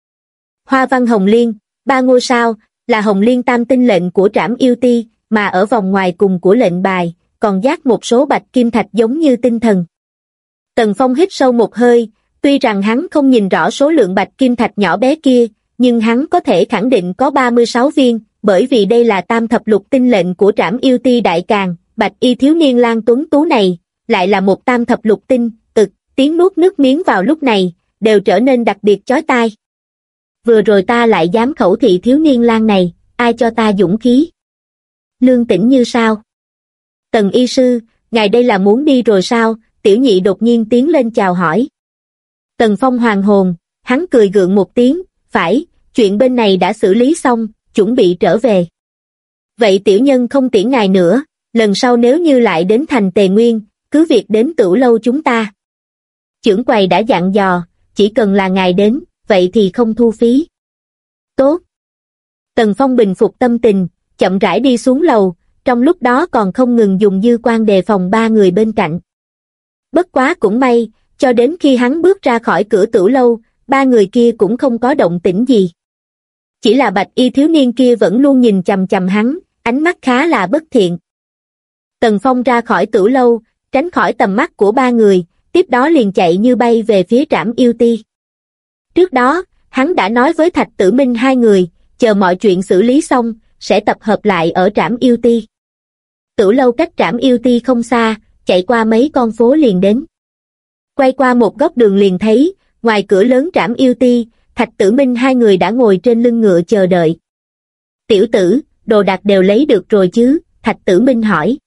Hoa văn hồng liên, 3 ngôi sao, là hồng liên tam tinh lệnh của Trảm Yêu Ti, mà ở vòng ngoài cùng của lệnh bài còn dát một số bạch kim thạch giống như tinh thần. Tần Phong hít sâu một hơi, tuy rằng hắn không nhìn rõ số lượng bạch kim thạch nhỏ bé kia, nhưng hắn có thể khẳng định có 36 viên, bởi vì đây là tam thập lục tinh lệnh của Trảm Yêu Ti Đại Càn. Bạch y thiếu niên lang tuấn tú này lại là một tam thập lục tinh. Tiếng nuốt nước miếng vào lúc này đều trở nên đặc biệt chói tai. Vừa rồi ta lại dám khẩu thị thiếu niên lang này, ai cho ta dũng khí? Lương Tĩnh Như sao? Tần y sư, ngài đây là muốn đi rồi sao? Tiểu nhị đột nhiên tiến lên chào hỏi. Tần Phong hoàn hồn, hắn cười gượng một tiếng, phải, chuyện bên này đã xử lý xong, chuẩn bị trở về. Vậy tiểu nhân không tiễn ngài nữa, lần sau nếu như lại đến thành Tề Nguyên, cứ việc đến Tửu lâu chúng ta. Chưởng quầy đã dặn dò, chỉ cần là ngài đến, vậy thì không thu phí. Tốt. Tần Phong bình phục tâm tình, chậm rãi đi xuống lầu, trong lúc đó còn không ngừng dùng dư quan đề phòng ba người bên cạnh. Bất quá cũng may, cho đến khi hắn bước ra khỏi cửa Tửu lâu, ba người kia cũng không có động tĩnh gì. Chỉ là bạch y thiếu niên kia vẫn luôn nhìn chằm chằm hắn, ánh mắt khá là bất thiện. Tần Phong ra khỏi Tửu lâu, tránh khỏi tầm mắt của ba người, tiếp đó liền chạy như bay về phía Trảm Yêu Ti. Trước đó, hắn đã nói với Thạch Tử Minh hai người, chờ mọi chuyện xử lý xong, sẽ tập hợp lại ở Trảm Yêu Ti. Tửu lâu cách Trảm Yêu Ti không xa, chạy qua mấy con phố liền đến. Quay qua một góc đường liền thấy, ngoài cửa lớn Trảm Yêu Ti, Thạch Tử Minh hai người đã ngồi trên lưng ngựa chờ đợi. Tiểu tử, đồ đạc đều lấy được rồi chứ? Thạch Tử Minh hỏi.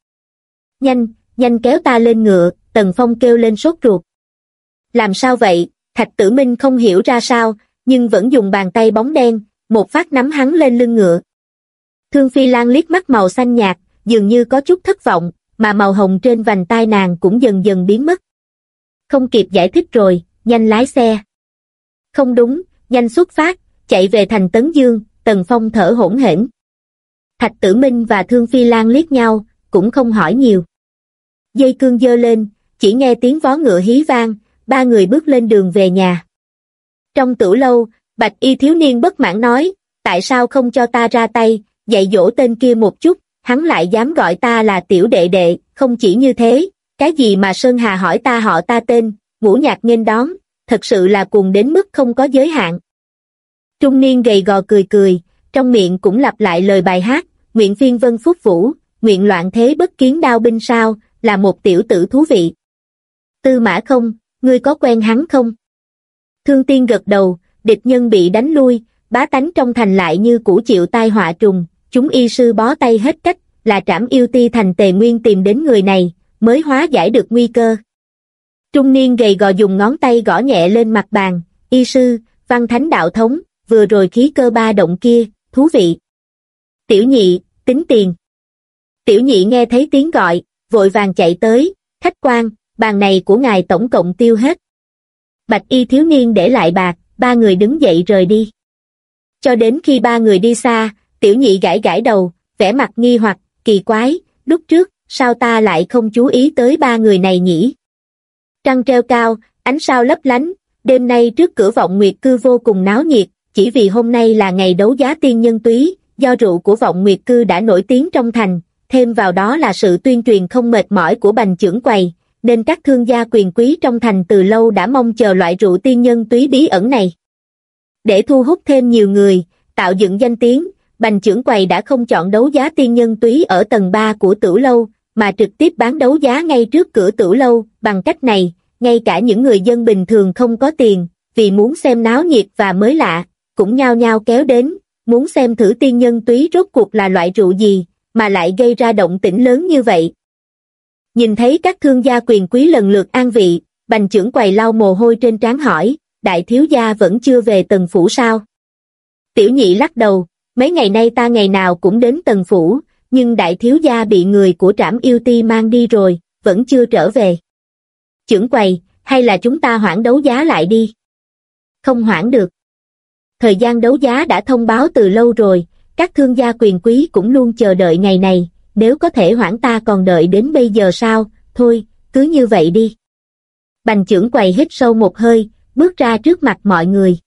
Nhanh kéo ta lên ngựa, Tần Phong kêu lên sốt ruột. Làm sao vậy? Thạch Tử Minh không hiểu ra sao, nhưng vẫn dùng bàn tay bóng đen, một phát nắm hắn lên lưng ngựa. Thương Phi Lan liếc mắt màu xanh nhạt, dường như có chút thất vọng, mà màu hồng trên vành tai nàng cũng dần dần biến mất. Không kịp giải thích rồi, nhanh lái xe. Không đúng, nhanh xuất phát, chạy về thành Tấn Dương. Tần Phong thở hổn hển. Thạch Tử Minh và Thương Phi Lan liếc nhau, cũng không hỏi nhiều. Dây cương giơ lên, chỉ nghe tiếng vó ngựa hí vang, ba người bước lên đường về nhà. Trong Tửu lâu, bạch y thiếu niên bất mãn nói, tại sao không cho ta ra tay, dạy dỗ tên kia một chút, hắn lại dám gọi ta là tiểu đệ đệ, không chỉ như thế, cái gì mà Sơn Hà hỏi ta họ ta tên, Ngũ Nhạc nghênh đón, thật sự là cuồng đến mức không có giới hạn. Trung niên gầy gò cười cười, trong miệng cũng lặp lại lời bài hát, nguyện phiên vân phúc vũ, nguyện loạn thế bất kiến đao binh sao, là một tiểu tử thú vị. Tư Mã Không, ngươi có quen hắn không? Thương Tiên gật đầu, địch nhân bị đánh lui, bá tánh trong thành lại như cũ chịu tai họa trùng, chúng y sư bó tay hết cách, là Trảm Yêu Ti thành Tề Nguyên tìm đến người này, mới hóa giải được nguy cơ. Trung niên gầy gò dùng ngón tay gõ nhẹ lên mặt bàn, y sư, Văn Thánh đạo thống, vừa rồi khí cơ ba động kia, thú vị. Tiểu nhị, tính tiền. Tiểu nhị nghe thấy tiếng gọi, vội vàng chạy tới, khách quan, bàn này của ngài tổng cộng tiêu hết. Bạch y thiếu niên để lại bạc, ba người đứng dậy rời đi. Cho đến khi ba người đi xa, tiểu nhị gãi gãi đầu, vẻ mặt nghi hoặc, kỳ quái, lúc trước, sao ta lại không chú ý tới ba người này nhỉ? Trăng treo cao, ánh sao lấp lánh, đêm nay trước cửa Vọng Nguyệt Cư vô cùng náo nhiệt, chỉ vì hôm nay là ngày đấu giá tiên nhân túy, do rượu của Vọng Nguyệt Cư đã nổi tiếng trong thành, thêm vào đó là sự tuyên truyền không mệt mỏi của Bành trưởng quầy, nên các thương gia quyền quý trong thành từ lâu đã mong chờ loại rượu tiên nhân túy bí ẩn này. Để thu hút thêm nhiều người, tạo dựng danh tiếng, Bành trưởng quầy đã không chọn đấu giá tiên nhân túy ở tầng 3 của Tửu lâu, mà trực tiếp bán đấu giá ngay trước cửa Tửu lâu. Bằng cách này, ngay cả những người dân bình thường không có tiền, vì muốn xem náo nhiệt và mới lạ, cũng nhao nhao kéo đến, muốn xem thử tiên nhân túy rốt cuộc là loại rượu gì, mà lại gây ra động tĩnh lớn như vậy. Nhìn thấy các thương gia quyền quý lần lượt an vị, Bành trưởng quầy lau mồ hôi trên trán hỏi, đại thiếu gia vẫn chưa về Tần phủ sao? Tiểu nhị lắc đầu, mấy ngày nay ta ngày nào cũng đến Tần phủ, nhưng đại thiếu gia bị người của Trảm Yêu Ti mang đi rồi, vẫn chưa trở về. Trưởng quầy, hay là chúng ta hoãn đấu giá lại đi? Không hoãn được. Thời gian đấu giá đã thông báo từ lâu rồi, các thương gia quyền quý cũng luôn chờ đợi ngày này, nếu có thể hoãn ta còn đợi đến bây giờ sao, thôi, cứ như vậy đi. Bành trưởng quầy hít sâu một hơi, bước ra trước mặt mọi người.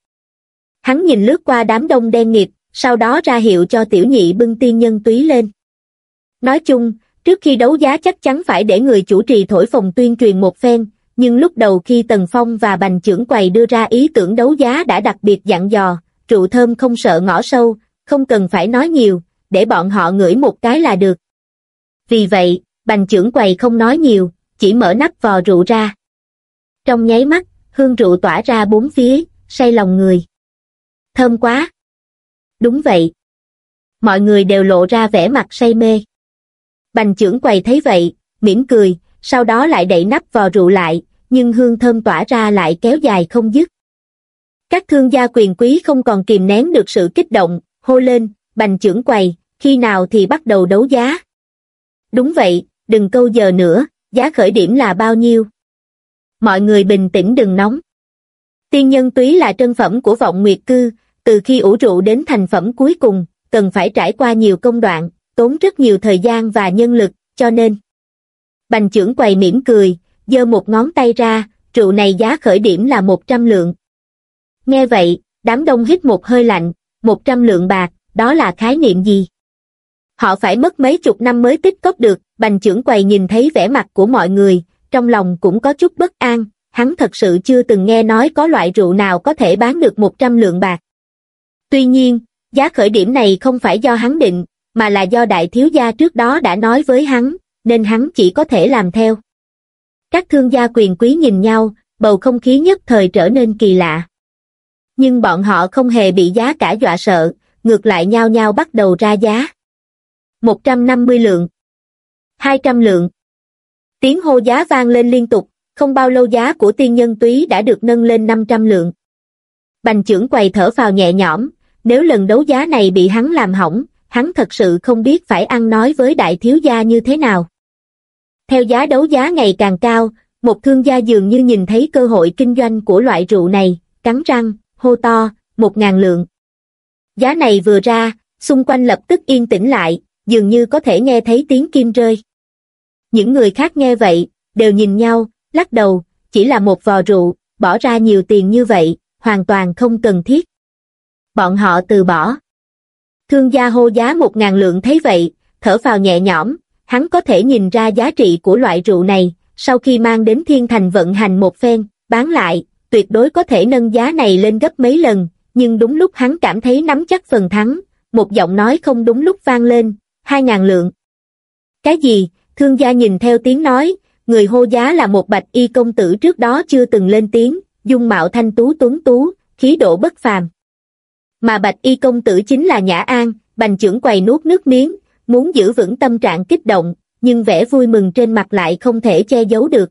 Hắn nhìn lướt qua đám đông đen nghịt, sau đó ra hiệu cho tiểu nhị bưng tiên nhân túy lên. Nói chung, trước khi đấu giá chắc chắn phải để người chủ trì thổi phồng tuyên truyền một phen, nhưng lúc đầu khi Tần Phong và Bành trưởng quầy đưa ra ý tưởng đấu giá đã đặc biệt dặn dò, rượu thơm không sợ ngõ sâu, không cần phải nói nhiều, để bọn họ ngửi một cái là được. Vì vậy, Bành trưởng quầy không nói nhiều, chỉ mở nắp vò rượu ra. Trong nháy mắt, hương rượu tỏa ra bốn phía, say lòng người. Thơm quá! Đúng vậy. Mọi người đều lộ ra vẻ mặt say mê. Bành trưởng quầy thấy vậy, mỉm cười, sau đó lại đậy nắp vò rượu lại, nhưng hương thơm tỏa ra lại kéo dài không dứt. Các thương gia quyền quý không còn kìm nén được sự kích động, hô lên, Bành trưởng quầy, khi nào thì bắt đầu đấu giá? Đúng vậy, đừng câu giờ nữa, giá khởi điểm là bao nhiêu? Mọi người bình tĩnh đừng nóng. Tiên nhân túy là trân phẩm của Vọng Nguyệt Cư, từ khi ủ rượu đến thành phẩm cuối cùng, cần phải trải qua nhiều công đoạn, tốn rất nhiều thời gian và nhân lực, cho nên. Bành trưởng quầy mỉm cười, giơ một ngón tay ra, rượu này giá khởi điểm là 100 lượng. Nghe vậy, đám đông hít một hơi lạnh, 100 lượng bạc, đó là khái niệm gì? Họ phải mất mấy chục năm mới tích cóp được. Bành trưởng quầy nhìn thấy vẻ mặt của mọi người, trong lòng cũng có chút bất an, hắn thật sự chưa từng nghe nói có loại rượu nào có thể bán được 100 lượng bạc. Tuy nhiên, giá khởi điểm này không phải do hắn định, mà là do đại thiếu gia trước đó đã nói với hắn, nên hắn chỉ có thể làm theo. Các thương gia quyền quý nhìn nhau, bầu không khí nhất thời trở nên kỳ lạ. Nhưng bọn họ không hề bị giá cả dọa sợ, ngược lại nhao nhao bắt đầu ra giá. 150 lượng. 200 lượng. Tiếng hô giá vang lên liên tục, không bao lâu giá của tiên nhân túy đã được nâng lên 500 lượng. Bành trưởng quầy thở phào nhẹ nhõm, nếu lần đấu giá này bị hắn làm hỏng, hắn thật sự không biết phải ăn nói với đại thiếu gia như thế nào. Theo giá đấu giá ngày càng cao, một thương gia dường như nhìn thấy cơ hội kinh doanh của loại rượu này, cắn răng, hô to, 1.000 lượng. Giá này vừa ra, xung quanh lập tức yên tĩnh lại, dường như có thể nghe thấy tiếng kim rơi. Những người khác nghe vậy, đều nhìn nhau, lắc đầu, chỉ là một vò rượu, bỏ ra nhiều tiền như vậy, hoàn toàn không cần thiết. Bọn họ từ bỏ. Thương gia hô giá 1.000 lượng thấy vậy, thở phào nhẹ nhõm, hắn có thể nhìn ra giá trị của loại rượu này, sau khi mang đến Thiên Thành vận hành một phen, bán lại, tuyệt đối có thể nâng giá này lên gấp mấy lần, nhưng đúng lúc hắn cảm thấy nắm chắc phần thắng, một giọng nói không đúng lúc vang lên, 2.000 lượng. Cái gì? Thương gia nhìn theo tiếng nói, người hô giá là một bạch y công tử trước đó chưa từng lên tiếng, dung mạo thanh tú tuấn tú, khí độ bất phàm. Mà bạch y công tử chính là Nhã An. Bành trưởng quầy nuốt nước miếng, muốn giữ vững tâm trạng kích động, nhưng vẻ vui mừng trên mặt lại không thể che giấu được.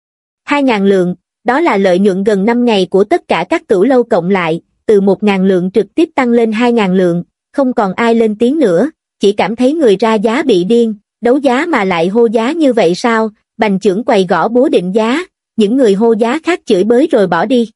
2.000 lượng, đó là lợi nhuận gần 5 ngày của tất cả các tửu lâu cộng lại, từ 1.000 lượng trực tiếp tăng lên 2.000 lượng, không còn ai lên tiếng nữa, chỉ cảm thấy người ra giá bị điên, đấu giá mà lại hô giá như vậy sao? Bành trưởng quầy gõ búa định giá, những người hô giá khác chửi bới rồi bỏ đi.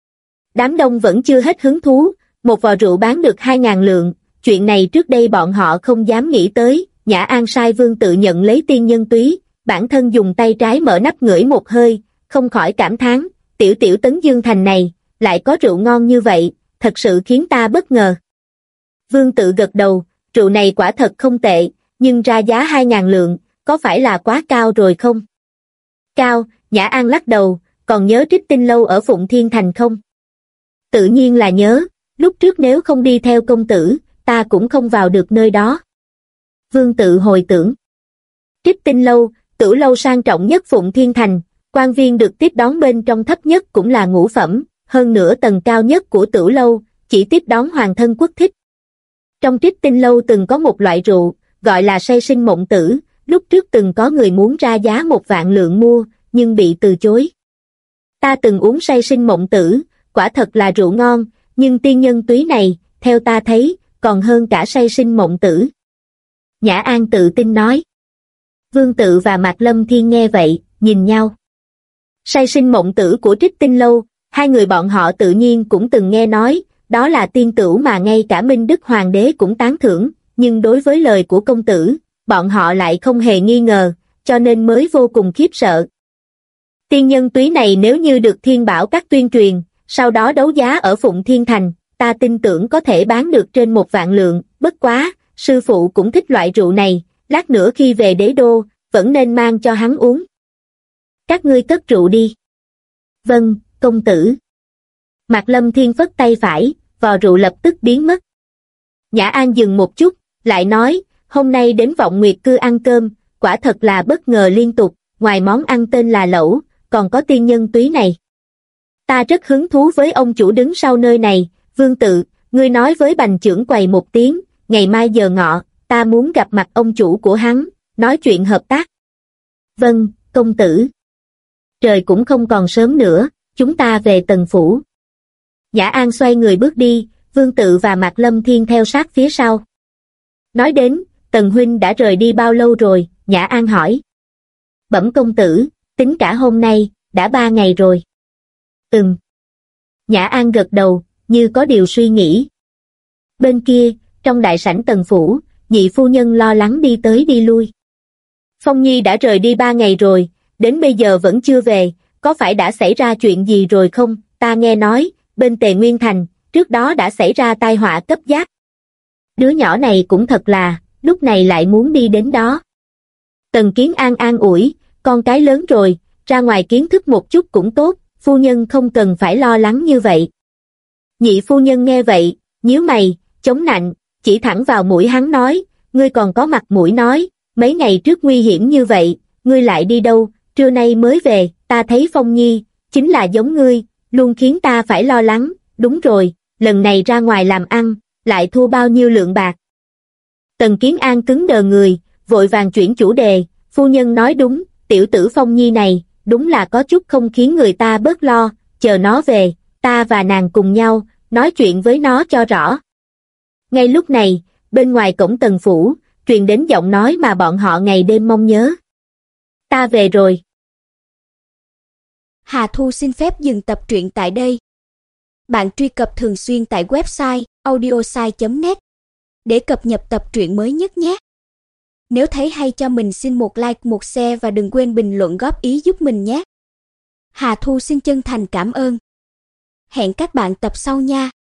Đám đông vẫn chưa hết hứng thú, một vò rượu bán được 2.000 lượng, chuyện này trước đây bọn họ không dám nghĩ tới. Nhã An sai Vương Tự nhận lấy tiên nhân túy, bản thân dùng tay trái mở nắp ngửi một hơi, không khỏi cảm thán, tiểu tiểu Tấn Dương Thành này, lại có rượu ngon như vậy, thật sự khiến ta bất ngờ. Vương Tự gật đầu, rượu này quả thật không tệ, nhưng ra giá 2.000 lượng, có phải là quá cao rồi không? Cao, Nhã An lắc đầu, còn nhớ Trích Tinh Lâu ở Phụng Thiên Thành không? Tự nhiên là nhớ, lúc trước nếu không đi theo công tử, ta cũng không vào được nơi đó. Vương Tự hồi tưởng. Trích Tinh Lâu, tửu lâu sang trọng nhất Phụng Thiên Thành, quan viên được tiếp đón bên trong thấp nhất cũng là ngũ phẩm, hơn nữa tầng cao nhất của tửu lâu, chỉ tiếp đón hoàng thân quốc thích. Trong Trích Tinh Lâu từng có một loại rượu, gọi là say sinh mộng tử, lúc trước từng có người muốn ra giá 1.000 lượng mua, nhưng bị từ chối. Ta từng uống say sinh mộng tử, quả thật là rượu ngon, nhưng tiên nhân túy này, theo ta thấy, còn hơn cả say sinh mộng tử. Nhã An tự tin nói. Vương Tự và Mạc Lâm Thiên nghe vậy, nhìn nhau. Say sinh mộng tử của Trích Tinh Lâu, hai người bọn họ tự nhiên cũng từng nghe nói, đó là tiên tửu mà ngay cả Minh Đức Hoàng đế cũng tán thưởng, nhưng đối với lời của công tử, bọn họ lại không hề nghi ngờ, cho nên mới vô cùng khiếp sợ. Tiên nhân túy này nếu như được Thiên Bảo Các tuyên truyền, sau đó đấu giá ở Phụng Thiên Thành, ta tin tưởng có thể bán được trên 1.000 lượng, bất quá, sư phụ cũng thích loại rượu này, lát nữa khi về đế đô, vẫn nên mang cho hắn uống. Các ngươi cất rượu đi. Vâng, công tử. Mạc Lâm Thiên phất tay phải, vò rượu lập tức biến mất. Nhã An dừng một chút, lại nói, hôm nay đến Vọng Nguyệt Cư ăn cơm, quả thật là bất ngờ liên tục, ngoài món ăn tên là lẩu, còn có tiên nhân túy này. Ta rất hứng thú với ông chủ đứng sau nơi này. Vương Tự, ngươi nói với Bành trưởng quầy một tiếng, ngày mai giờ ngọ, ta muốn gặp mặt ông chủ của hắn, nói chuyện hợp tác. Vâng, công tử. Trời cũng không còn sớm nữa, chúng ta về Tần phủ. Nhã An xoay người bước đi, Vương Tự và Mạc Lâm Thiên theo sát phía sau. Nói đến, Tần huynh đã rời đi bao lâu rồi? Nhã An hỏi. Bẩm công tử, tính cả hôm nay, đã 3 ngày rồi. Nhã An gật đầu, như có điều suy nghĩ. Bên kia, Trong đại sảnh Tần phủ, nhị phu nhân lo lắng đi tới đi lui. Phong Nhi đã rời đi 3 ngày rồi, đến bây giờ vẫn chưa về, có phải đã xảy ra chuyện gì rồi không? Ta nghe nói, bên Tề Nguyên Thành, trước đó đã xảy ra tai họa cấp giáp. Đứa nhỏ này cũng thật là, lúc này lại muốn đi đến đó. Tần Kiến An an ủi, con cái lớn rồi, ra ngoài kiến thức một chút cũng tốt, phu nhân không cần phải lo lắng như vậy. Nhị phu nhân nghe vậy, nhíu mày, chống nạnh, chỉ thẳng vào mũi hắn nói, ngươi còn có mặt mũi nói, mấy ngày trước nguy hiểm như vậy, ngươi lại đi đâu, trưa nay mới về, ta thấy Phong Nhi, chính là giống ngươi, luôn khiến ta phải lo lắng, đúng rồi, lần này ra ngoài làm ăn, lại thua bao nhiêu lượng bạc. Tần Kiến An cứng đờ người, vội vàng chuyển chủ đề, phu nhân nói đúng, tiểu tử Phong Nhi này, đúng là có chút không khiến người ta bớt lo, chờ nó về, ta và nàng cùng nhau, nói chuyện với nó cho rõ. Ngay lúc này, bên ngoài cổng Tần phủ, truyền đến giọng nói mà bọn họ ngày đêm mong nhớ. Ta về rồi. Hà Thu xin phép dừng tập truyện tại đây. Bạn truy cập thường xuyên tại website audiosai.net để cập nhật tập truyện mới nhất nhé. Nếu thấy hay cho mình xin một like, một share và đừng quên bình luận góp ý giúp mình nhé. Hà Thu xin chân thành cảm ơn. Hẹn các bạn tập sau nha.